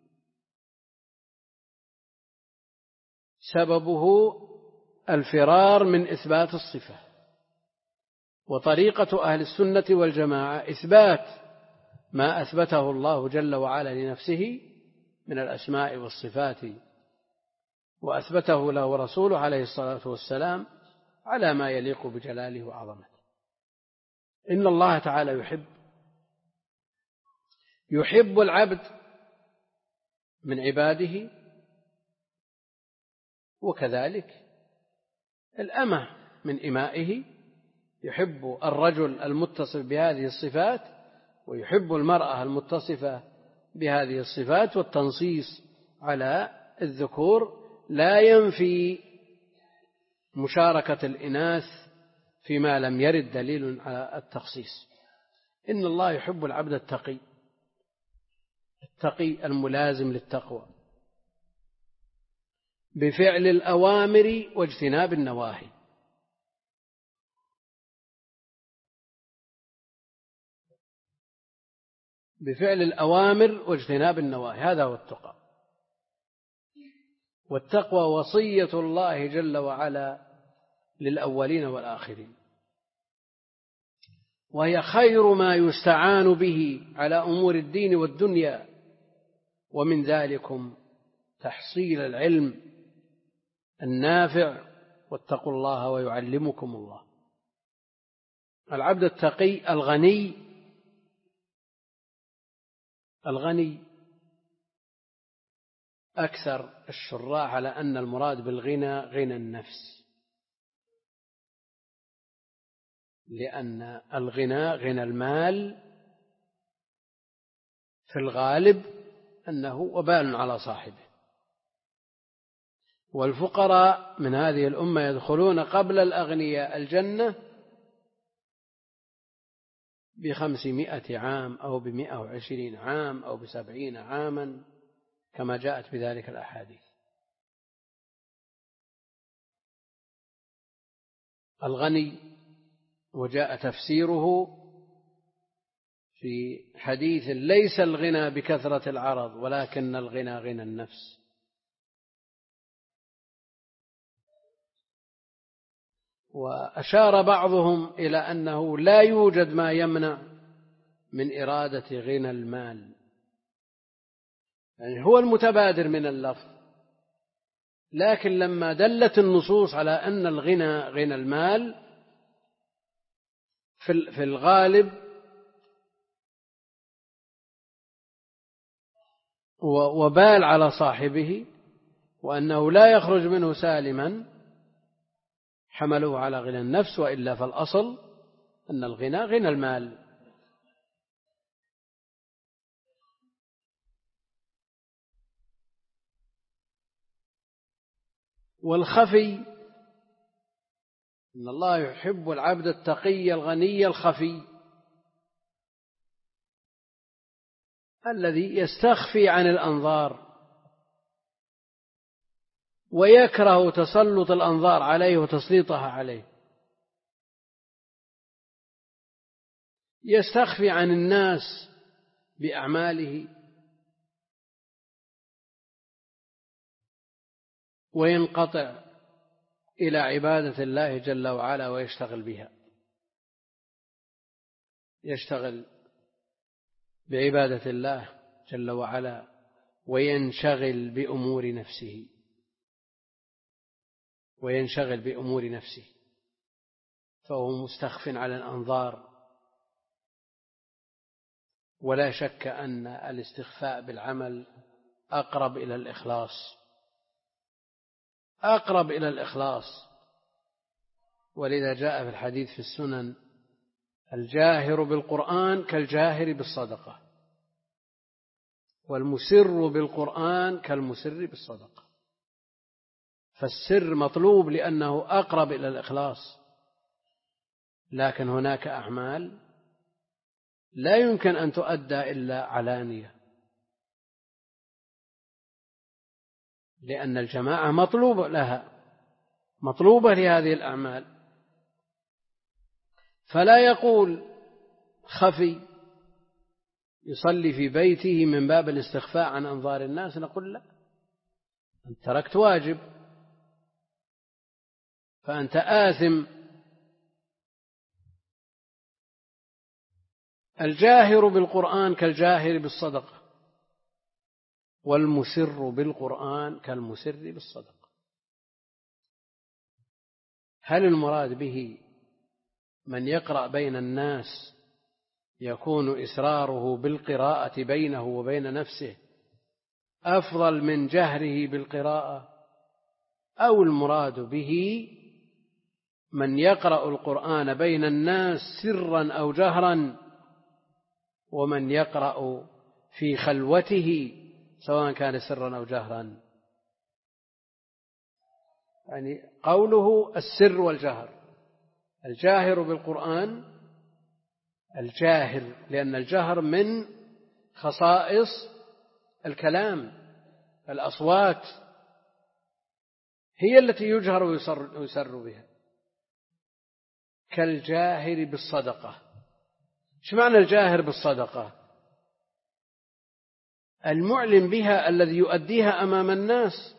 S1: سببه الفرار من إثبات الصفة. وطريقة أهل السنة والجماعة إثبات ما أثبته الله جل وعلا لنفسه من الأسماء والصفات، وأثبته له ورسوله عليه الصلاة والسلام على ما يليق بجلاله وعظمته. إن الله تعالى يحب يحب العبد من عباده، وكذلك الأمة من إمائه. يحب الرجل المتصف بهذه الصفات، ويحب المرأة المتصفة بهذه الصفات. والتنصيص على الذكور لا ينفي مشاركة الإناث فيما لم يرد دليل على التخصيص. إن الله يحب العبد التقي، التقي الملازم للتقوى بفعل الأوامر واجتناب النواهي. بفعل الأوامر واجتناب النواهي، هذا هو التقى. والتقوى وصية الله جل وعلا للأولين والآخرين، وهي خير ما يستعان به على أمور الدين والدنيا، ومن ذلكم تحصيل العلم النافع، واتقوا الله ويعلمكم الله. العبد التقي الغني، الغني أكثر الشراح على أن المراد بالغنى غنى النفس، لأن الغنى غنى المال في الغالب أنه وبال على صاحبه، والفقراء من هذه الأمة يدخلون قبل الأغنياء الجنة بخمسمائة عام أو بمائة وعشرين عام أو بسبعين عاما كما جاءت بذلك الأحاديث. الغني وجاء تفسيره في حديث: ليس الغنى بكثرة العرض ولكن الغنى غنى النفس. وأشار بعضهم إلى أنه لا يوجد ما يمنع من إرادة غنى المال، يعني هو المتبادر من اللفظ، لكن لما دلت النصوص على أن الغنى غنى المال في الغالب وبال على صاحبه وأنه لا يخرج منه سالما، حملوه على غنى النفس، وإلا فالأصل أن الغنى غنى المال. والخفي، إن الله يحب العبد التقي الغني الخفي الذي يستخفي عن الأنظار ويكره تسلط الأنظار عليه وتسليطها عليه، يستخفي عن الناس بأعماله وينقطع إلى عبادة الله جل وعلا ويشتغل بها، يشتغل بعبادة الله جل وعلا وينشغل بأمور نفسه وينشغل بأمور نفسه فهو مستخف على الأنظار. ولا شك أن الاستخفاء بالعمل أقرب إلى الإخلاص، أقرب إلى الإخلاص. ولذا جاء في الحديث في السنن: الجاهر بالقرآن كالجاهر بالصدقة، والمسر بالقرآن كالمسر بالصدقة. فالسر مطلوب لأنه أقرب إلى الإخلاص، لكن هناك أعمال لا يمكن أن تؤدى إلا علانية، لأن الجماعة مطلوبة لها، مطلوبة لهذه الأعمال. فلا يقول خفي يصلي في بيته من باب الاستخفاء عن أنظار الناس، نقول لا، أنت تركت واجب فأنت آثم. الجاهر بالقرآن كالجاهر بالصدقة، والمسر بالقرآن كالمسر بالصدقة. هل المراد به من يقرأ بين الناس يكون إسراره بالقراءة بينه وبين نفسه أفضل من جهره بالقراءة، أو المراد به من يقرأ القرآن بين الناس سرا أو جهرا، ومن يقرأ في خلوته سواء كان سرا أو جهرا؟ يعني قوله السر والجهر، الجاهر بالقرآن الجاهر، لأن الجهر من خصائص الكلام، الأصوات هي التي يجهر ويسر بها، كالجاهر بالصدقة. ايش معنى الجاهر بالصدقة؟ المعلن بها الذي يؤديها أمام الناس.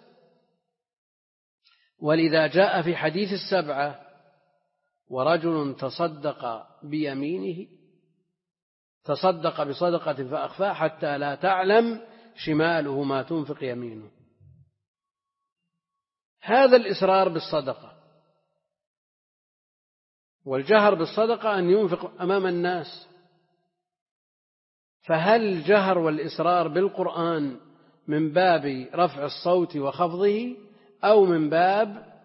S1: ولذا جاء في حديث السبعة: ورجل تصدق بيمينه، تصدق بصدقة فأخفاها حتى لا تعلم شماله ما تنفق يمينه. هذا الإسرار بالصدقة. والجهر بالصدقة أن ينفق أمام الناس. فهل الجهر والإسرار بالقرآن من باب رفع الصوت وخفضه أو من باب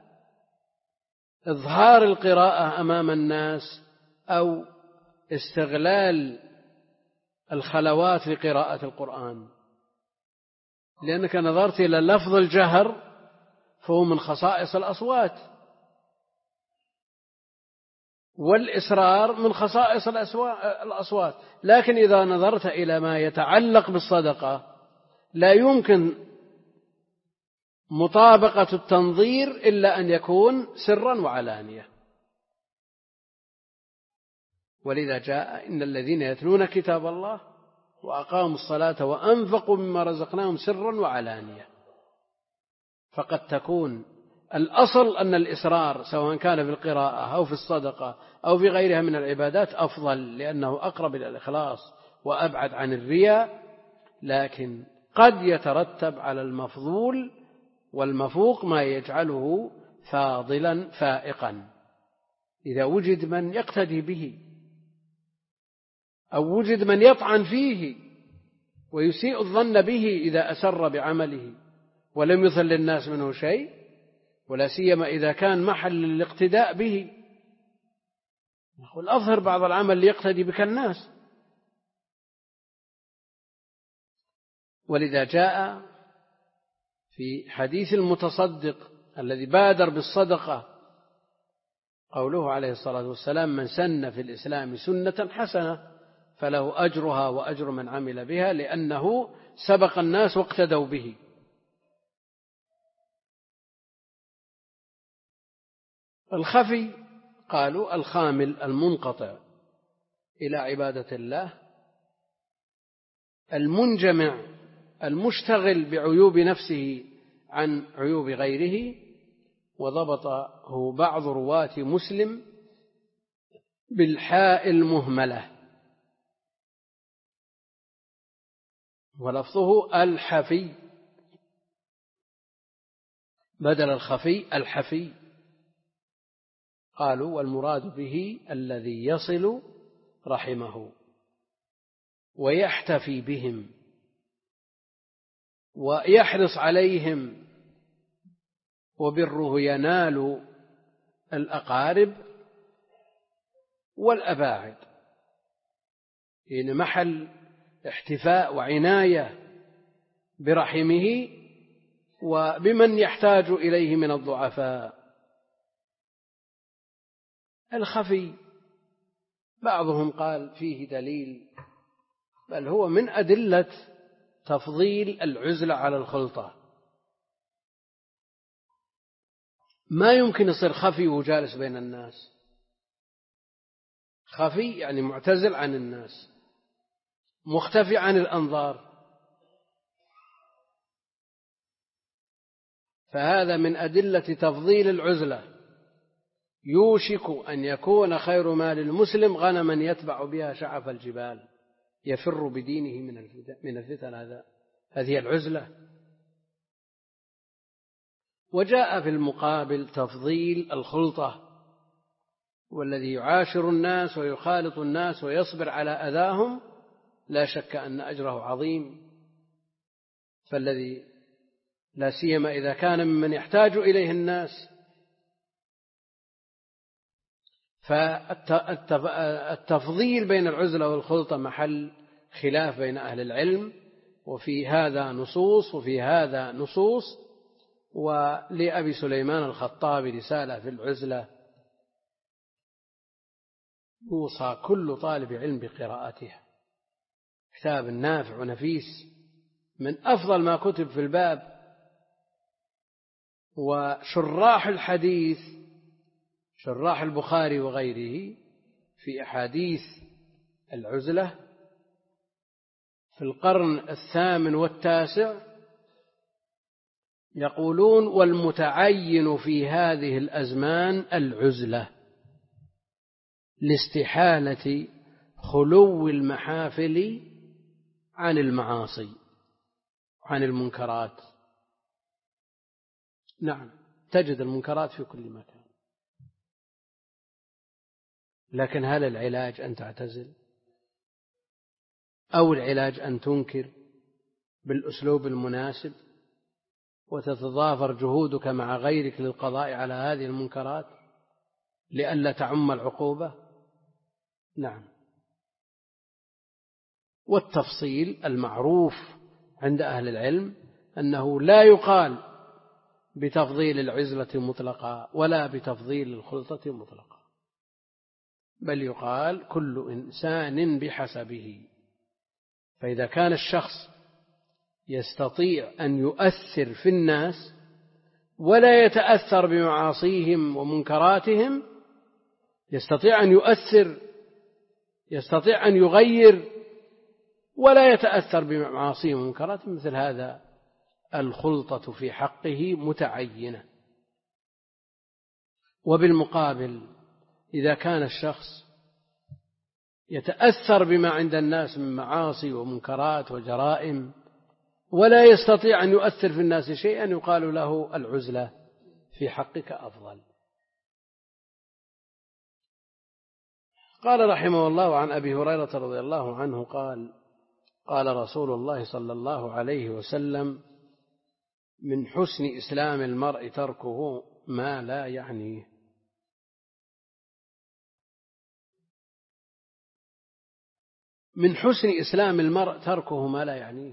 S1: إظهار القراءة أمام الناس أو استغلال الخلوات لقراءة القرآن. لأنك نظرت إلى لفظ الجهر فهو من خصائص الأصوات، والإسرار من خصائص الأصوات. لكن إذا نظرت إلى ما يتعلق بالصدقة لا يمكن مطابقة التنظير إلا أن يكون سرا وعلانية. ولذا جاء إن الذين يتلون كتاب الله وأقاموا الصلاة وأنفقوا مما رزقناهم سرا وعلانية. فقد تكون الأصل أن الإسرار سواء كان في القراءة أو في الصدقة أو في غيرها من العبادات أفضل، لأنه أقرب إلى الإخلاص وأبعد عن الرياء. لكن قد يترتب على المفضول والمفوق ما يجعله فاضلا فائقا إذا وجد من يقتدي به أو وجد من يطعن فيه ويسيء الظن به إذا أسر بعمله ولم يثل للناس منه شيء، ولا سيما إذا كان محل الاقتداء به. نقول أظهر بعض العمل ليقتدي بك الناس. ولذا جاء في حديث المتصدق الذي بادر بالصدقة قوله عليه الصلاة والسلام: من سن في الإسلام سنة حسنة فله أجرها وأجر من عمل بها لأنه سبق الناس واقتدوا به. الخفي قالوا الخامل المنقطع إلى عبادة الله المنجمع المشتغل بعيوب نفسه عن عيوب غيره. وضبطه بعض رواة مسلم بالحاء المهملة ولفظه الحفي بدل الخفي الحفي. قالوا والمراد به الذي يصل رحمه ويحتفي بهم ويحرص عليهم، وبره ينال الأقارب والأباعد، يعني محل احتفاء وعناية برحمه وبمن يحتاج إليه من الضعفاء. الخفي بعضهم قال فيه دليل، بل هو من أدلة تفضيل العزلة على الخلطة. ما يمكن يصير خفي وجالس بين الناس. خفي يعني معتزل عن الناس، مختفي عن الأنظار. فهذا من أدلة تفضيل العزلة. يوشك أن يكون خير مال المسلم غنما يتبع بها شعف الجبال يفر بدينه من الفتن. هذا هذه العزلة. وجاء في المقابل تفضيل الخلطة، والذي يعاشر الناس ويخالط الناس ويصبر على أذاهم لا شك أن أجره عظيم. فالذي لا سيما إذا كان ممن يحتاج إليه الناس. فالتفضيل بين العزلة والخلطة محل خلاف بين أهل العلم، وفي هذا نصوص وفي هذا نصوص. ولأبي سليمان الخطابي رسالة في العزلة يوصى كل طالب علم بقراءتها، كتاب نافع ونفيس من أفضل ما كتب في الباب. وشراح الحديث شراح البخاري وغيره في أحاديث العزلة في القرن الثامن والتاسع يقولون: والمتعين في هذه الأزمان العزلة لاستحالة خلو المحافل عن المعاصي عن المنكرات. نعم، تجد المنكرات في كل مكان، لكن هل العلاج أن تعتزل أو العلاج أن تنكر بالأسلوب المناسب وتتضافر جهودك مع غيرك للقضاء على هذه المنكرات لئلا تعم العقوبة؟ نعم. والتفصيل المعروف عند أهل العلم أنه لا يقال بتفضيل العزلة مطلقا ولا بتفضيل الخلطة مطلقا، بل يقال كل إنسان بحسبه. فإذا كان الشخص يستطيع أن يؤثر في الناس ولا يتأثر بمعاصيهم ومنكراتهم، يستطيع أن يؤثر، يستطيع أن يغير ولا يتأثر بمعاصيهم ومنكراتهم، مثل هذا الخلطة في حقه متعينة. وبالمقابل إذا كان الشخص يتأثر بما عند الناس من معاصي ومنكرات وجرائم ولا يستطيع أن يؤثر في الناس شيئا، يقال له العزلة في حقك أفضل. قال رحمه الله عن أبي هريرة رضي الله عنه قال: قال رسول الله صلى الله عليه وسلم: من حسن إسلام المرء تركه ما لا يعنيه. من حسن إسلام المرء تركه ما لا يعنيه،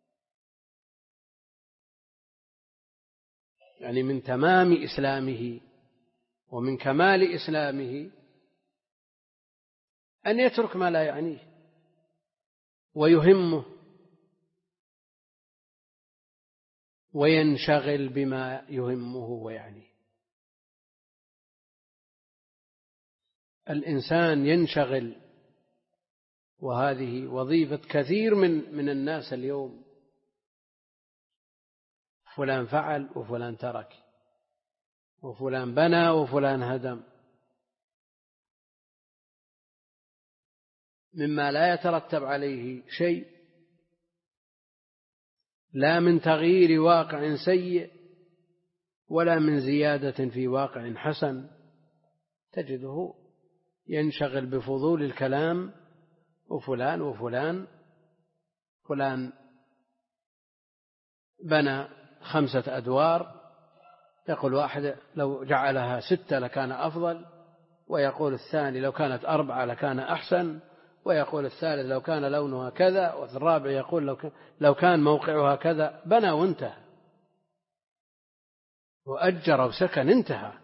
S1: يعني من تمام إسلامه ومن كمال إسلامه أن يترك ما لا يعنيه ويهمه وينشغل بما يهمه ويعنيه. الإنسان ينشغل، وهذه وظيفة كثير من من الناس اليوم، فلان فعل وفلان ترك وفلان بنى وفلان هدم، مما لا يترتب عليه شيء، لا من تغيير واقع سيء ولا من زيادة في واقع حسن. تجده ينشغل بفضول الكلام، وفلان وفلان، فلان بنى خمسة أدوار، يقول واحد لو جعلها ستة لكان أفضل، ويقول الثاني لو كانت أربعة لكان أحسن، ويقول الثالث لو كان لونها كذا، والرابع يقول لو كان موقعها كذا. بنى وانتهى، وأجر وسكن انتهى.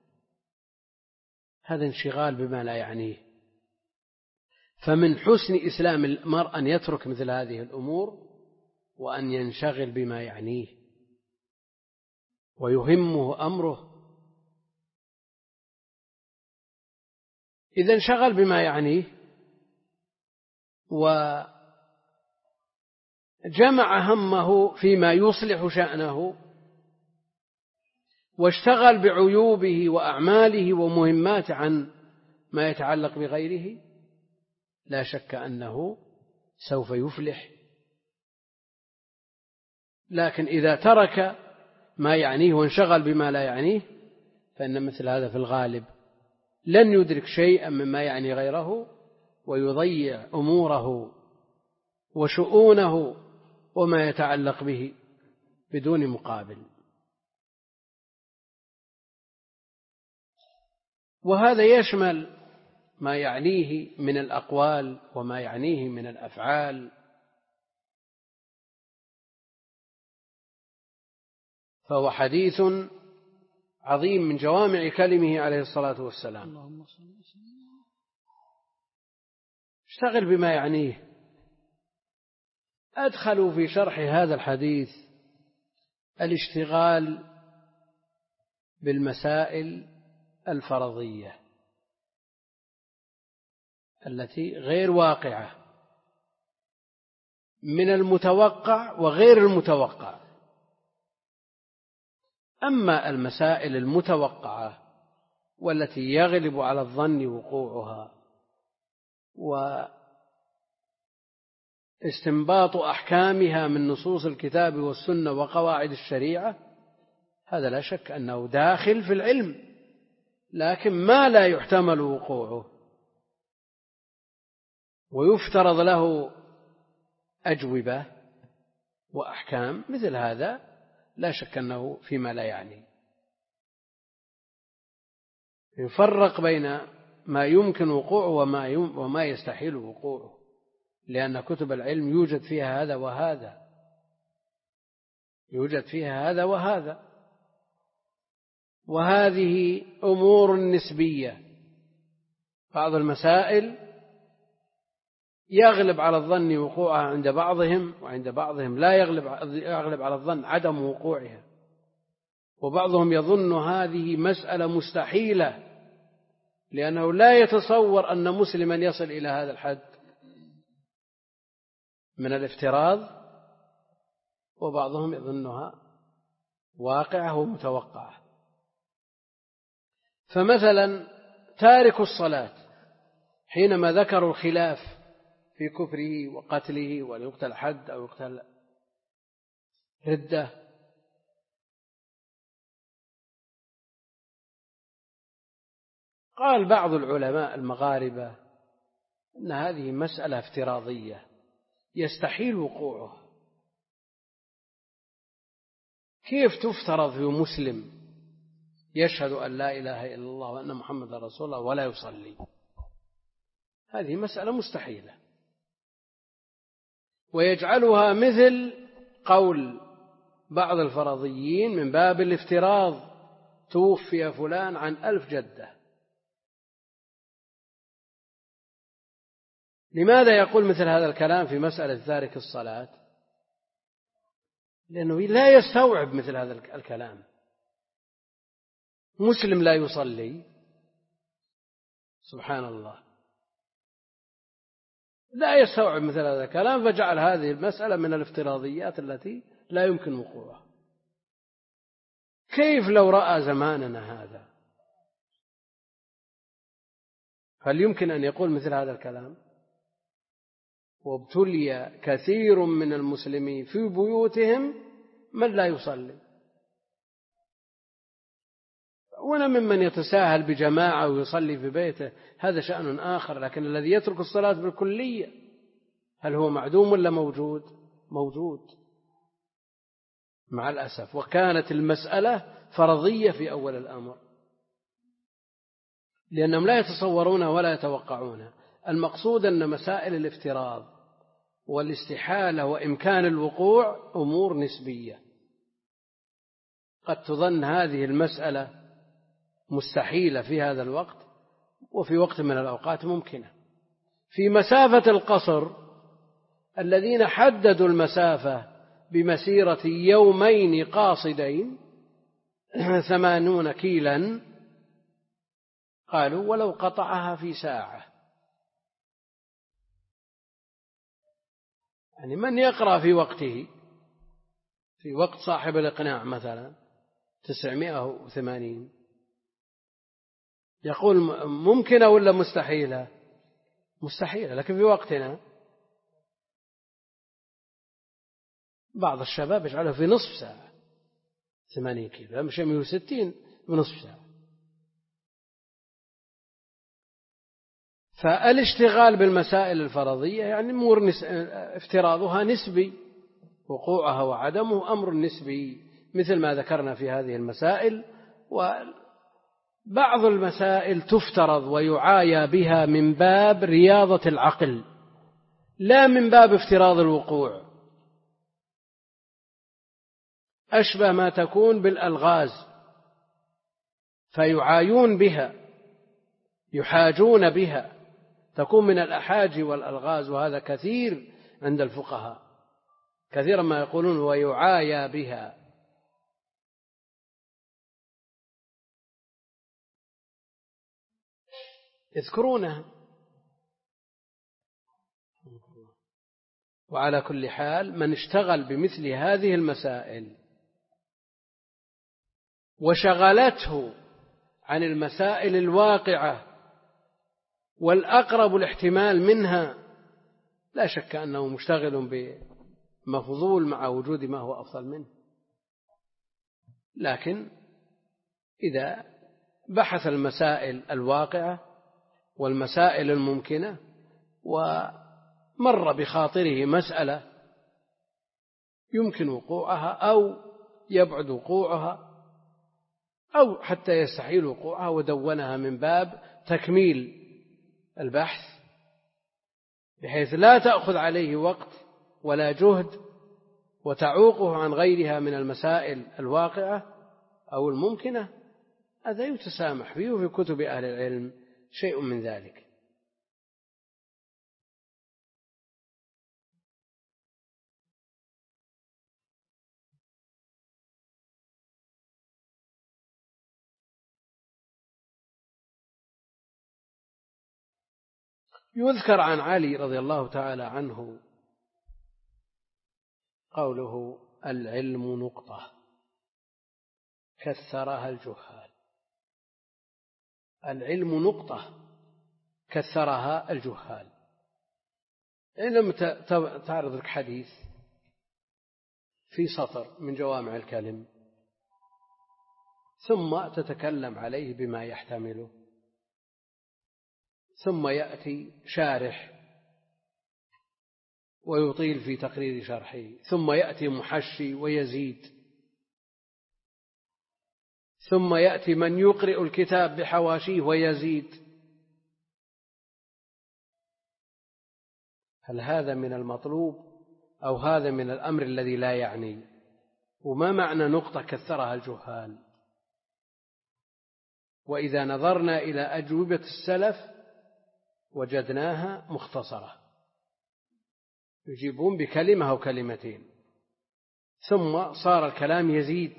S1: هذا انشغال بما لا يعنيه. فمن حسن إسلام المرء أن يترك مثل هذه الأمور وأن ينشغل بما يعنيه ويهمه أمره. إذا انشغل بما يعنيه وجمع همه فيما يصلح شأنه واشتغل بعيوبه وأعماله ومهماته عن ما يتعلق بغيره، لا شك أنه سوف يفلح. لكن إذا ترك ما يعنيه وانشغل بما لا يعنيه، فإن مثل هذا في الغالب لن يدرك شيئا مما يعني غيره، ويضيع أموره وشؤونه وما يتعلق به بدون مقابل. وهذا يشمل ما يعنيه من الأقوال وما يعنيه من الأفعال. فهو حديث عظيم من جوامع كلمه عليه الصلاة والسلام. اشتغل بما يعنيه. أدخلوا في شرح هذا الحديث الاشتغال بالمسائل الفرضية التي غير واقعة، من المتوقع وغير المتوقع. أما المسائل المتوقعة والتي يغلب على الظن وقوعها واستنباط أحكامها من نصوص الكتاب والسنة وقواعد الشريعة، هذا لا شك أنه داخل في العلم، لكن ما لا يحتمل وقوعه ويفترض له أجوبة وأحكام، مثل هذا لا شك أنه فيما لا يعني. يفرق بين ما يمكن وقوعه وما يم وما يستحيل وقوعه، لأن كتب العلم يوجد فيها هذا وهذا، يوجد فيها هذا وهذا، وهذه أمور نسبية. بعض المسائل يغلب على الظن وقوعها عند بعضهم، وعند بعضهم لا يغلب يغلب على الظن عدم وقوعها، وبعضهم يظن هذه مسألة مستحيلة لأنه لا يتصور أن مسلما يصل إلى هذا الحد من الافتراض، وبعضهم يظنها واقعة ومتوقعة. فمثلا تارك الصلاة حينما ذكروا الخلاف في كفره وقتله وأن يقتل حد أو يقتل ردة، قال بعض العلماء المغاربة أن هذه مسألة افتراضية يستحيل وقوعها. كيف تفترض في مسلم يشهد أن لا إله إلا الله وأن محمد رسول الله ولا يصلي؟ هذه مسألة مستحيلة، ويجعلها مثل قول بعض الفرضيين من باب الافتراض: توفي فلان عن ألف جدة. لماذا يقول مثل هذا الكلام في مسألة تارك الصلاة؟ لأنه لا يستوعب مثل هذا الكلام. مسلم لا يصلي، سبحان الله، لا يستوعب مثل هذا الكلام، فجعل هذه المسألة من الافتراضيات التي لا يمكن وقوعها. كيف لو رأى زماننا هذا؟ هل يمكن أن يقول مثل هذا الكلام؟ وابتلي كثير من المسلمين في بيوتهم من لا يصلي، ولا ممن يتساهل بجماعة ويصلي في بيته، هذا شأن آخر. لكن الذي يترك الصلاة بالكلية هل هو معدوم ولا موجود؟ موجود مع الأسف. وكانت المسألة فرضية في أول الأمر، لأنهم لا يتصورون ولا يتوقعون. المقصود أن مسائل الافتراض والاستحالة وإمكان الوقوع أمور نسبية. قد تظن هذه المسألة مستحيلة في هذا الوقت، وفي وقت من الأوقات ممكنة. في مسافة القصر الذين حددوا المسافة بمسيرة يومين قاصدين ثمانون كيلا، قالوا ولو قطعها في ساعة. يعني من يقرأ في وقته، في وقت صاحب الإقناع مثلا تسعمائة وثمانين، يقول ممكنة ولا مستحيلة؟ مستحيلة. لكن في وقتنا بعض الشباب يجعله في نصف ساعة، ثمانين كيلو مش مئة وستين بنصف ساعة. فالاشتغال بالمسائل الفرضية يعني أمور نس... افتراضها نسبي، وقوعها وعدمه أمر نسبي، مثل ما ذكرنا في هذه المسائل. وبعض المسائل تفترض ويعايى بها من باب رياضة العقل، لا من باب افتراض الوقوع. أشبه ما تكون بالألغاز، فيعايون بها، يحاجون بها، تكون من الأحاجي والألغاز. وهذا كثير عند الفقهاء، كثيرا ما يقولون ويعايى بها. يذكرونها. وعلى كل حال من اشتغل بمثل هذه المسائل وشغلته عن المسائل الواقعة والأقرب الاحتمال منها، لا شك أنه مشتغل بمفضول مع وجود ما هو أفضل منه. لكن إذا بحث المسائل الواقعة والمسائل الممكنة ومر بخاطره مسألة يمكن وقوعها أو يبعد وقوعها أو حتى يستحيل وقوعها ودونها من باب تكميل البحث بحيث لا تأخذ عليه وقت ولا جهد وتعوقه عن غيرها من المسائل الواقعة أو الممكنة، هذا يتسامح فيه، وفي كتب أهل العلم شيء من ذلك. يذكر عن علي رضي الله تعالى عنه قوله: العلم نقطة كثرها الجهال. العلم نقطة كثرها الجهال. لما تعرض لك حديث في سطر من جوامع الكلم ثم تتكلم عليه بما يحتمله، ثم يأتي شارح ويطيل في تقرير شرحه، ثم يأتي محشي ويزيد، ثم يأتي من يقرئ الكتاب بحواشيه ويزيد، هل هذا من المطلوب أو هذا من الأمر الذي لا يعني؟ وما معنى نقطة كثرها الجهال؟ وإذا نظرنا إلى أجوبة السلف وجدناها مختصرة، يجيبون بكلمة أو كلمتين، ثم صار الكلام يزيد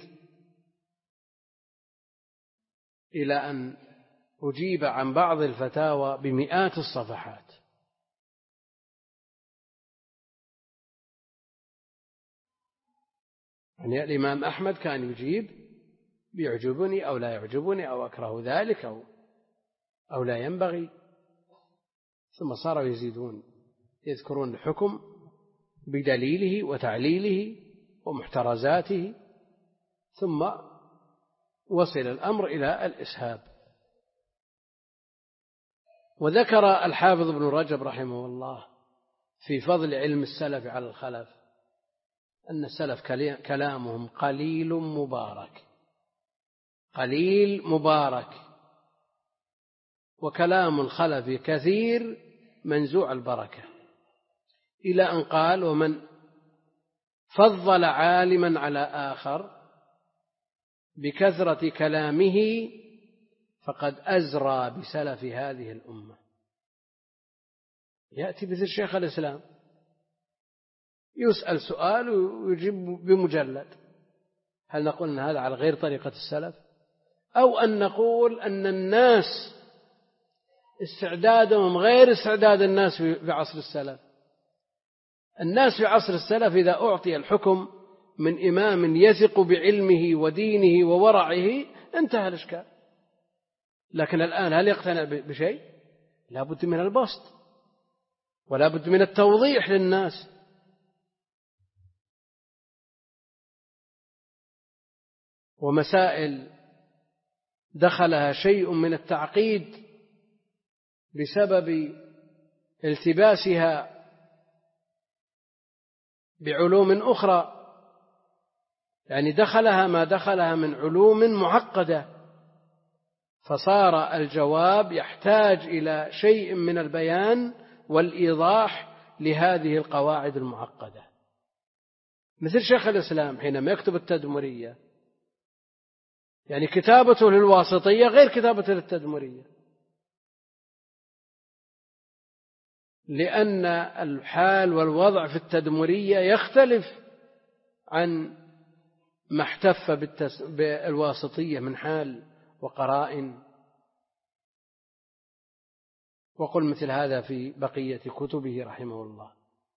S1: إلى أن أجيب عن بعض الفتاوى بمئات الصفحات. يعني الإمام أحمد كان يجيب بيعجبني أو لا يعجبني أو أكره ذلك أو, أو لا ينبغي، ثم صاروا يزيدون يذكرون الحكم بدليله وتعليله ومحترزاته، ثم وصل الأمر إلى الإسهاب. وذكر الحافظ ابن رجب رحمه الله في فضل علم السلف على الخلف أن السلف كلامهم قليل مبارك، قليل مبارك، وكلام الخلف كثير منزوع البركة، إلى أن قال: ومن فضل عالما على آخر بكثرة كلامه فقد أزرى بسلف هذه الأمة. يأتي مثل شيخ الإسلام يسأل سؤال ويجيب بمجلد، هل نقول أن هذا على غير طريقة السلف؟ أو أن نقول أن الناس استعدادهم غير استعداد الناس في عصر السلف؟ الناس في عصر السلف إذا أعطي الحكم من إمام يثق بعلمه ودينه وورعه انتهى الإشكال، لكن الآن هل يقتنع بشيء؟ لا بد من البسط ولا بد من التوضيح للناس. ومسائل دخلها شيء من التعقيد بسبب التباسها بعلوم أخرى، يعني دخلها ما دخلها من علوم معقدة، فصار الجواب يحتاج إلى شيء من البيان والإيضاح لهذه القواعد المعقدة. مثل شيخ الإسلام حينما يكتب التدمرية، يعني كتابته للواسطية غير كتابته للتدمرية، لأن الحال والوضع في التدمرية يختلف عن ما احتف بالواسطية من حال وقرائن. وقل مثل هذا في بقية كتبه رحمه الله،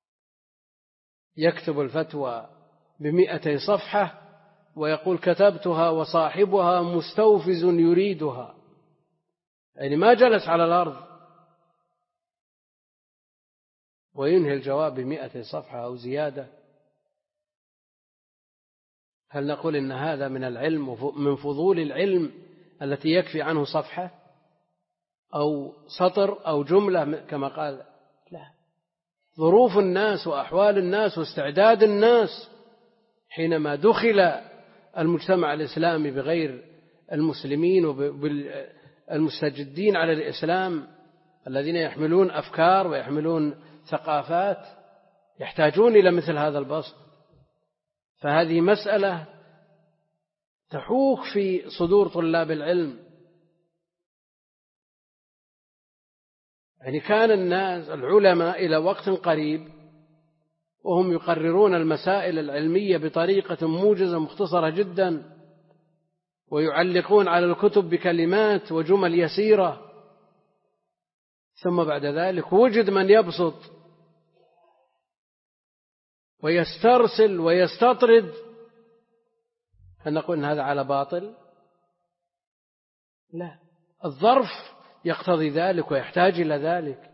S1: يكتب الفتوى بمئتي صفحة ويقول: كتبتها وصاحبها مستوفز يريدها، يعني ما جلس على الأرض، وينهي الجواب بمئتي صفحة أو زيادة. هل نقول إن هذا من العلم من فضول العلم التي يكفي عنه صفحة أو سطر أو جملة كما قال؟ لا، ظروف الناس وأحوال الناس واستعداد الناس حينما دخل المجتمع الإسلامي بغير المسلمين وبالمستجدين على الإسلام الذين يحملون أفكار ويحملون ثقافات يحتاجون إلى مثل هذا البسط. فهذه مسألة تحوك في صدور طلاب العلم. يعني كان الناس العلماء إلى وقت قريب وهم يقررون المسائل العلمية بطريقة موجزة مختصرة جدا، ويعلقون على الكتب بكلمات وجمل يسيرة، ثم بعد ذلك وجد من يبسط ويسترسل ويستطرد. هل نقول هذا على باطل؟ لا، الظرف يقتضي ذلك ويحتاج إلى ذلك.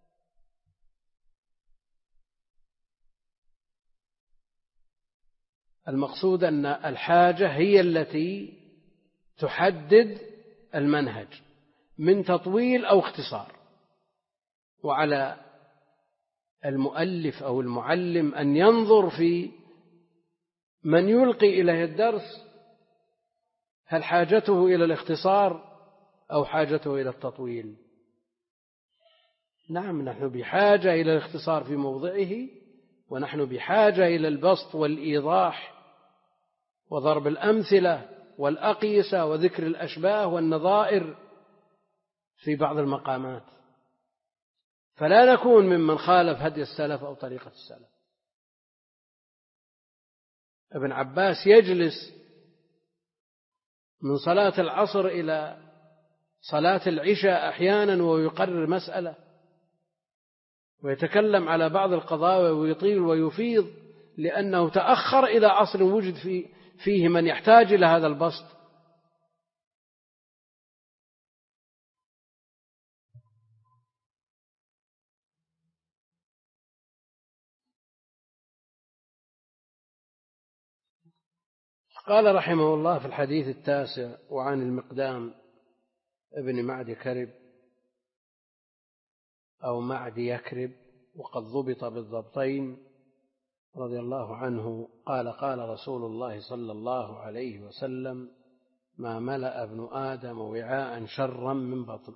S1: المقصود أن الحاجة هي التي تحدد المنهج من تطويل أو اختصار، وعلى المؤلف أو المعلم أن ينظر في من يلقي إليه الدرس، هل حاجته إلى الاختصار أو حاجته إلى التطويل؟ نعم، نحن بحاجة إلى الاختصار في موضعه، ونحن بحاجة إلى البسط والإيضاح وضرب الأمثلة والأقيسة وذكر الأشباه والنظائر في بعض المقامات، فلا نكون ممن خالف هدي السلف أو طريقة السلف. ابن عباس يجلس من صلاة العصر إلى صلاة العشاء أحيانا ويقرر مسألة ويتكلم على بعض القضايا ويطيل ويفيض، لأنه تأخر إلى عصر وجد فيه فيه من يحتاج إلى هذا البسط. قال رحمه الله في الحديث التاسع وعن المقدام ابن معد كرب أو معد يكرب وقد ضبط بالضبطين رضي الله عنه قال قال رسول الله صلى الله عليه وسلم: ما ملأ ابن آدم وعاء شرا من بطن.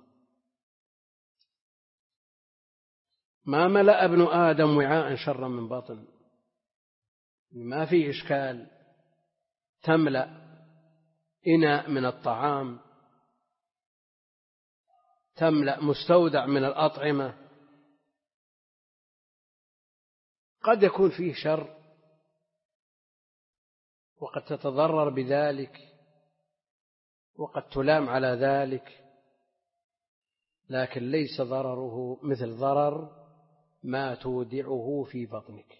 S1: ما ملأ ابن آدم وعاء شرا من بطن، ما فيه إشكال تملأ إناء من الطعام، تملأ مستودع من الأطعمة، قد يكون فيه شر وقد تتضرر بذلك وقد تلام على ذلك، لكن ليس ضرره مثل ضرر ما تودعه في بطنك،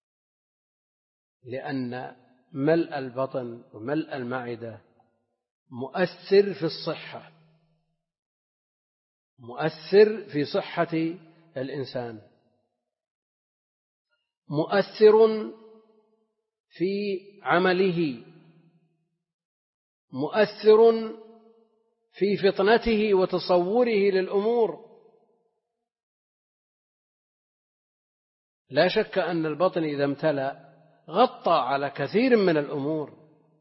S1: لأن ملء البطن وملء المعدة مؤثر في الصحة، مؤثر في صحة الإنسان، مؤثر في عمله، مؤثر في فطنته وتصوره للأمور. لا شك أن البطن إذا امتلأ غطى على كثير من الأمور،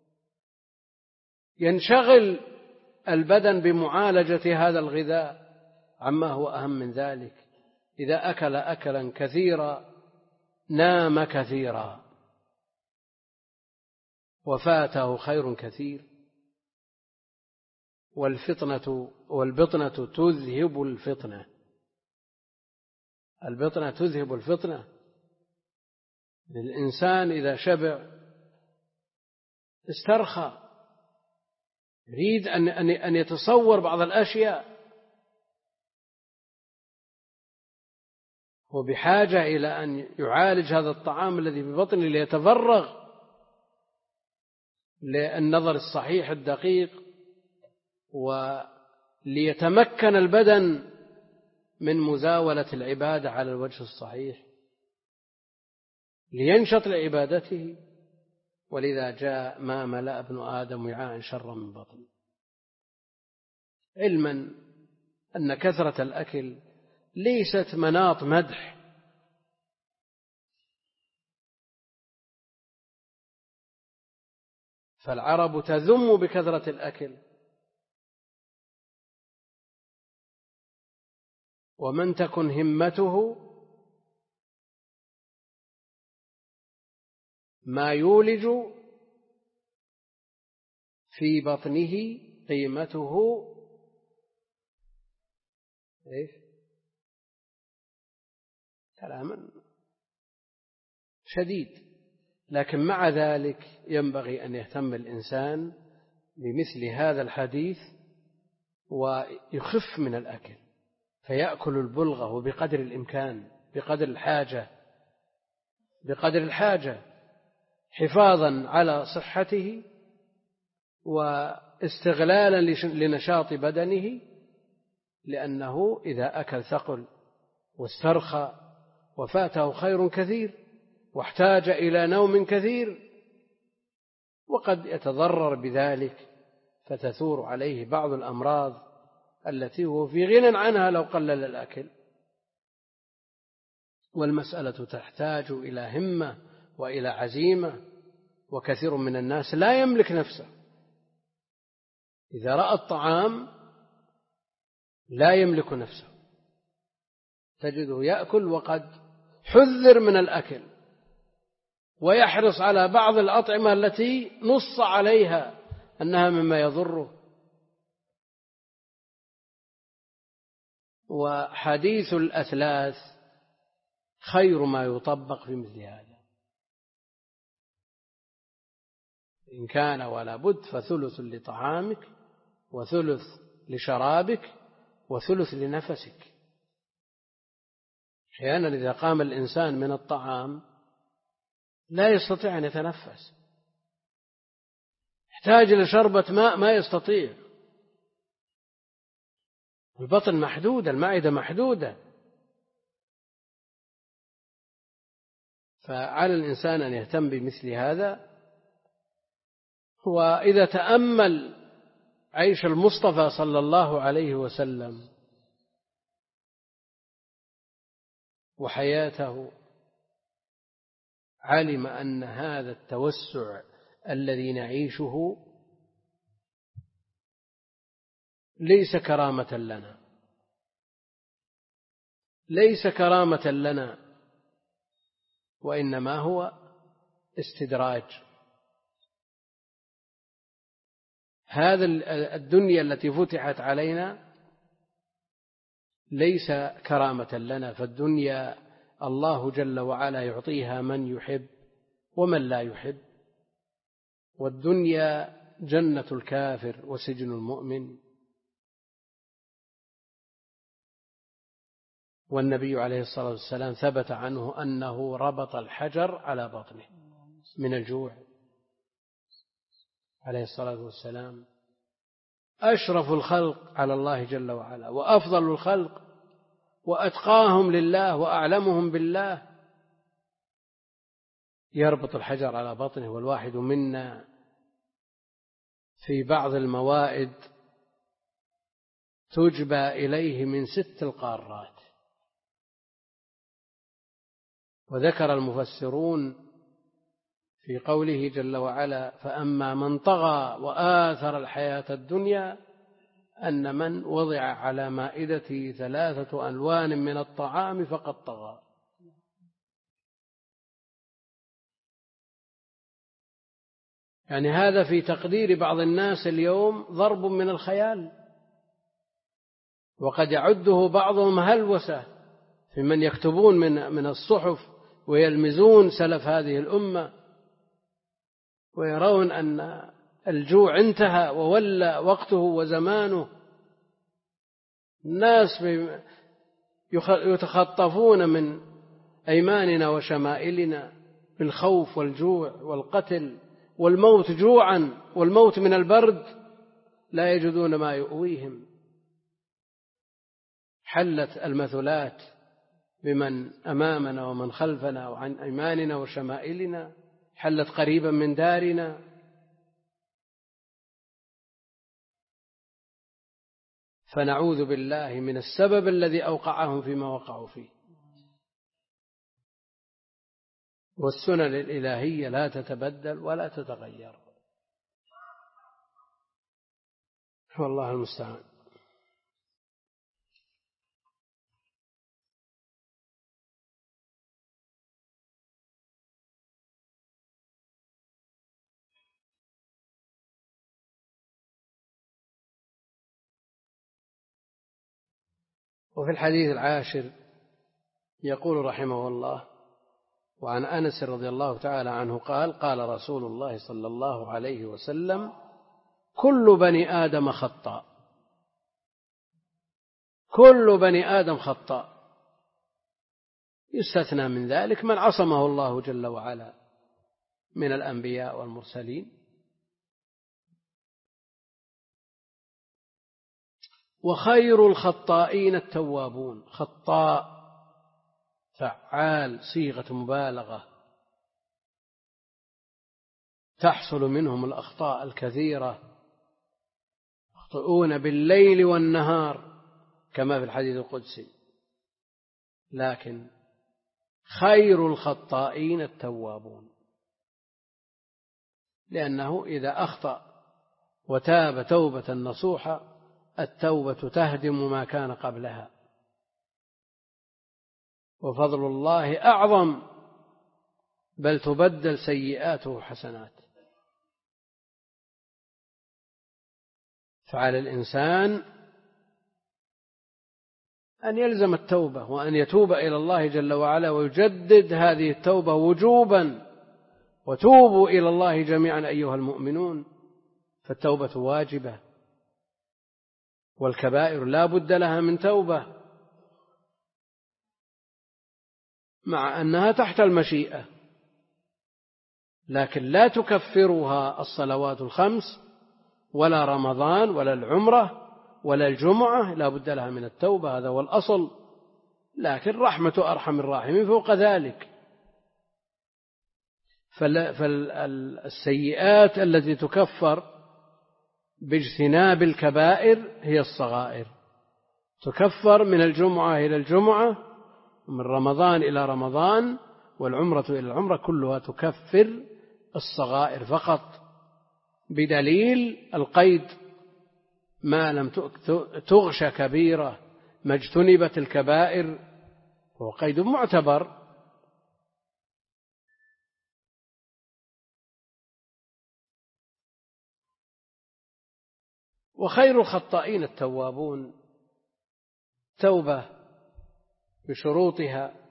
S1: ينشغل البدن بمعالجة هذا الغذاء عما هو أهم من ذلك. إذا أكل أكلا كثيرا نام كثيرا وفاته خير كثير. والفطنة والبطنة تذهب الفطنة، البطنة تذهب الفطنة. الإنسان إذا شبع استرخى، يريد أن أن يتصور بعض الأشياء، وبحاجة إلى أن يعالج هذا الطعام الذي ببطنه ليتفرغ للنظر الصحيح الدقيق، وليتمكن البدن من مزاولة العبادة على الوجه الصحيح، لينشط لعبادته. ولذا جاء ما ملأ ابن آدم وعاء شرا من بطن، علما أن كثرة الأكل ليست مناط مدح، فالعرب تذم بكثرة الأكل، ومن تكن همته ما يولج في بطنه قيمته إيش؟ كلاما شديد. لكن مع ذلك ينبغي أن يهتم الإنسان بمثل هذا الحديث ويخف من الأكل، فيأكل البلغة وبقدر الإمكان، بقدر الحاجة بقدر الحاجة حفاظا على صحته واستغلالا لنشاط بدنه، لأنه إذا أكل ثقل واسترخى وفاته خير كثير واحتاج إلى نوم كثير، وقد يتضرر بذلك فتثور عليه بعض الأمراض التي هو في غنى عنها لو قلل الأكل. والمسألة تحتاج إلى همة وإلى عزيمة، وكثير من الناس لا يملك نفسه، إذا رأى الطعام لا يملك نفسه، تجده يأكل وقد حذر من الأكل، ويحرص على بعض الأطعمة التي نص عليها أنها مما يضره. وحديث الأثلاث خير ما يطبق في مثل هذا، إن كان ولا بد فثلث لطعامك وثلث لشرابك وثلث لنفسك. أحيانا إذا قام الإنسان من الطعام لا يستطيع أن يتنفس، يحتاج لشربة ماء ما يستطيع، البطن محدودة، المعدة محدودة. فعلى الإنسان أن يهتم بمثل هذا. وإذا تأمل عيش المصطفى صلى الله عليه وسلم وحياته، علم أن هذا التوسع الذي نعيشه ليس كرامة لنا، ليس كرامة لنا، وإنما هو استدراج. هذا الدنيا التي فتحت علينا ليس كرامة لنا، فالدنيا الله جل وعلا يعطيها من يحب ومن لا يحب، والدنيا جنة الكافر وسجن المؤمن. والنبي عليه الصلاة والسلام ثبت عنه أنه ربط الحجر على بطنه من الجوع عليه الصلاة والسلام. أشرف الخلق على الله جل وعلا وأفضل الخلق وأتقاهم لله وأعلمهم بالله يربط الحجر على بطنه. والواحد منا في بعض الموائد تجبى إليه من ست القارات. وذكر المفسرون في قوله جل وعلا: فأما من طغى وآثر الحياة الدنيا، أن من وضع على مائدته ثلاثة ألوان من الطعام فقد طغى. يعني هذا في تقدير بعض الناس اليوم ضرب من الخيال، وقد يعده بعضهم هلوسة في من يكتبون من من الصحف ويلمزون سلف هذه الأمة، ويرون أن الجوع انتهى وولى وقته وزمانه. الناس يتخطفون من أيماننا وشمائلنا بالخوف والجوع والقتل والموت جوعا والموت من البرد، لا يجدون ما يؤويهم. حلت المثلات بمن أمامنا ومن خلفنا وعن أيماننا وشمائلنا، حلت قريبا من دارنا. فنعوذ بالله من السبب الذي أوقعهم فيما وقعوا فيه. والسنن الإلهية لا تتبدل ولا تتغير. والله المستعان. وفي الحديث العاشر يقول رحمه الله: وعن أنس رضي الله تعالى عنه قال: قال رسول الله صلى الله عليه وسلم: كل بني آدم خطاء، كل بني آدم خطاء، يستثنى من ذلك من عصمه الله جل وعلا من الأنبياء والمرسلين. وخير الخطائين التوابون. خطاء فعال، صيغة مبالغة، تحصل منهم الأخطاء الكثيرة، يخطئون بالليل والنهار كما في الحديث القدسي، لكن خير الخطائين التوابون، لأنه إذا أخطأ وتاب توبة نصوحة التوبة تهدم ما كان قبلها، وفضل الله أعظم، بل تبدل سيئاته حسنات. فعلى الإنسان أن يلزم التوبة وأن يتوب إلى الله جل وعلا ويجدد هذه التوبة وجوبا. وتوبوا إلى الله جميعا أيها المؤمنون، فالتوبة واجبة، والكبائر لا بد لها من توبة، مع أنها تحت المشيئة، لكن لا تكفرها الصلوات الخمس ولا رمضان ولا العمرة ولا الجمعة، لا بد لها من التوبة، هذا هو الأصل. لكن رحمة أرحم الراحمين فوق ذلك. فالسيئات التي تكفر باجتناب الكبائر هي الصغائر، تكفر من الجمعة إلى الجمعة ومن رمضان إلى رمضان والعمرة إلى العمرة، كلها تكفر الصغائر فقط، بدليل القيد: ما لم تغش كبيرة ما اجتنبت الكبائر، هو قيد معتبر. وخير الخطائين التوابون. توبة بشروطها: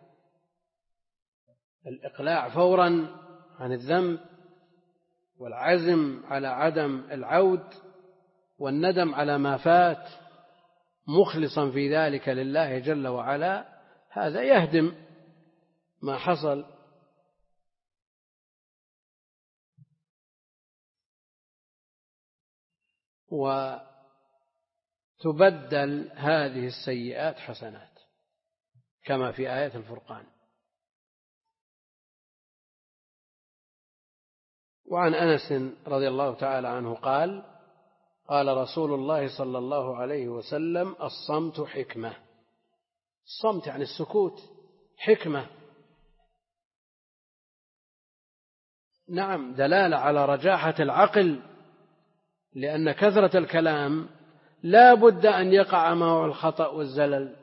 S1: الإقلاع فورا عن الذنب، والعزم على عدم العود، والندم على ما فات مخلصا في ذلك لله جل وعلا، هذا يهدم ما حصل. وتبدل هذه السيئات حسنات كما في آية الفرقان. وعن أنس رضي الله تعالى عنه قال: قال رسول الله صلى الله عليه وسلم: الصمت حكمة. الصمت يعني السكوت، حكمة، نعم، دلالة على رجاحة العقل، لأن كثرة الكلام لا بد أن يقع معه الخطأ والزلل،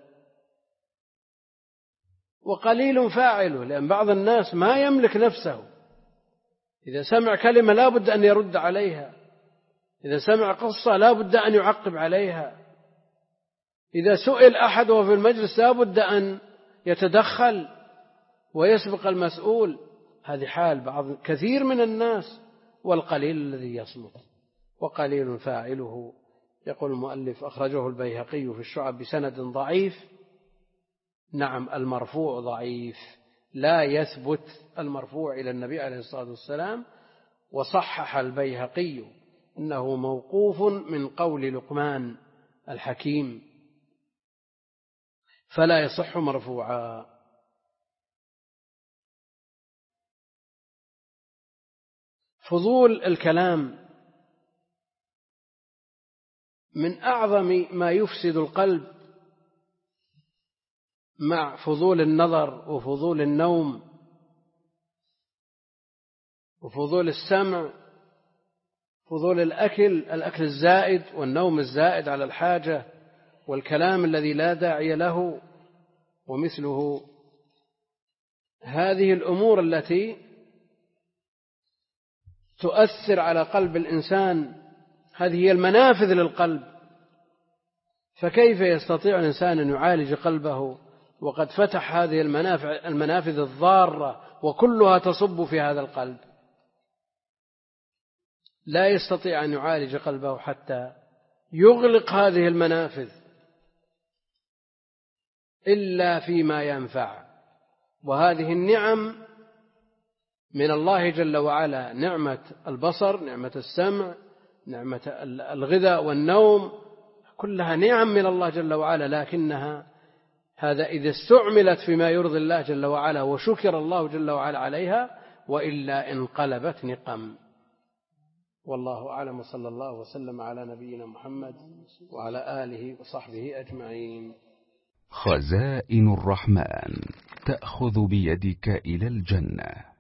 S1: وقليل فاعله، لأن بعض الناس ما يملك نفسه، إذا سمع كلمة لا بد أن يرد عليها، إذا سمع قصة لا بد أن يعقب عليها، إذا سئل أحد وهو في المجلس لا بد أن يتدخل ويسبق المسؤول. هذه حال بعض كثير من الناس، والقليل الذي يصمت وقليل فاعله. يقول المؤلف: أخرجه البيهقي في الشعب بسند ضعيف. نعم، المرفوع ضعيف، لا يثبت المرفوع إلى النبي عليه الصلاة والسلام. وصحح البيهقي إنه موقوف من قول لقمان الحكيم، فلا يصح مرفوعا. فضول الكلام من أعظم ما يفسد القلب، مع فضول النظر وفضول النوم وفضول السمع، فضول الأكل، الأكل الزائد والنوم الزائد على الحاجة والكلام الذي لا داعي له ومثله. هذه الأمور التي تؤثر على قلب الإنسان، هذه هي المنافذ للقلب. فكيف يستطيع الإنسان أن يعالج قلبه وقد فتح هذه المنافذ الضارة وكلها تصب في هذا القلب؟ لا يستطيع أن يعالج قلبه حتى يغلق هذه المنافذ إلا فيما ينفع. وهذه النعم من الله جل وعلا، نعمة البصر، نعمة السمع، نعمة الغذاء والنوم، كلها نعم من الله جل وعلا، لكنها هذا إذا استعملت فيما يرضي الله جل وعلا وشكر الله جل وعلا عليها، وإلا انقلبت نقم. والله أعلم، صلى الله وسلم على نبينا محمد وعلى آله وصحبه أجمعين.
S3: خزائن الرحمن تأخذ بيدك إلى الجنة.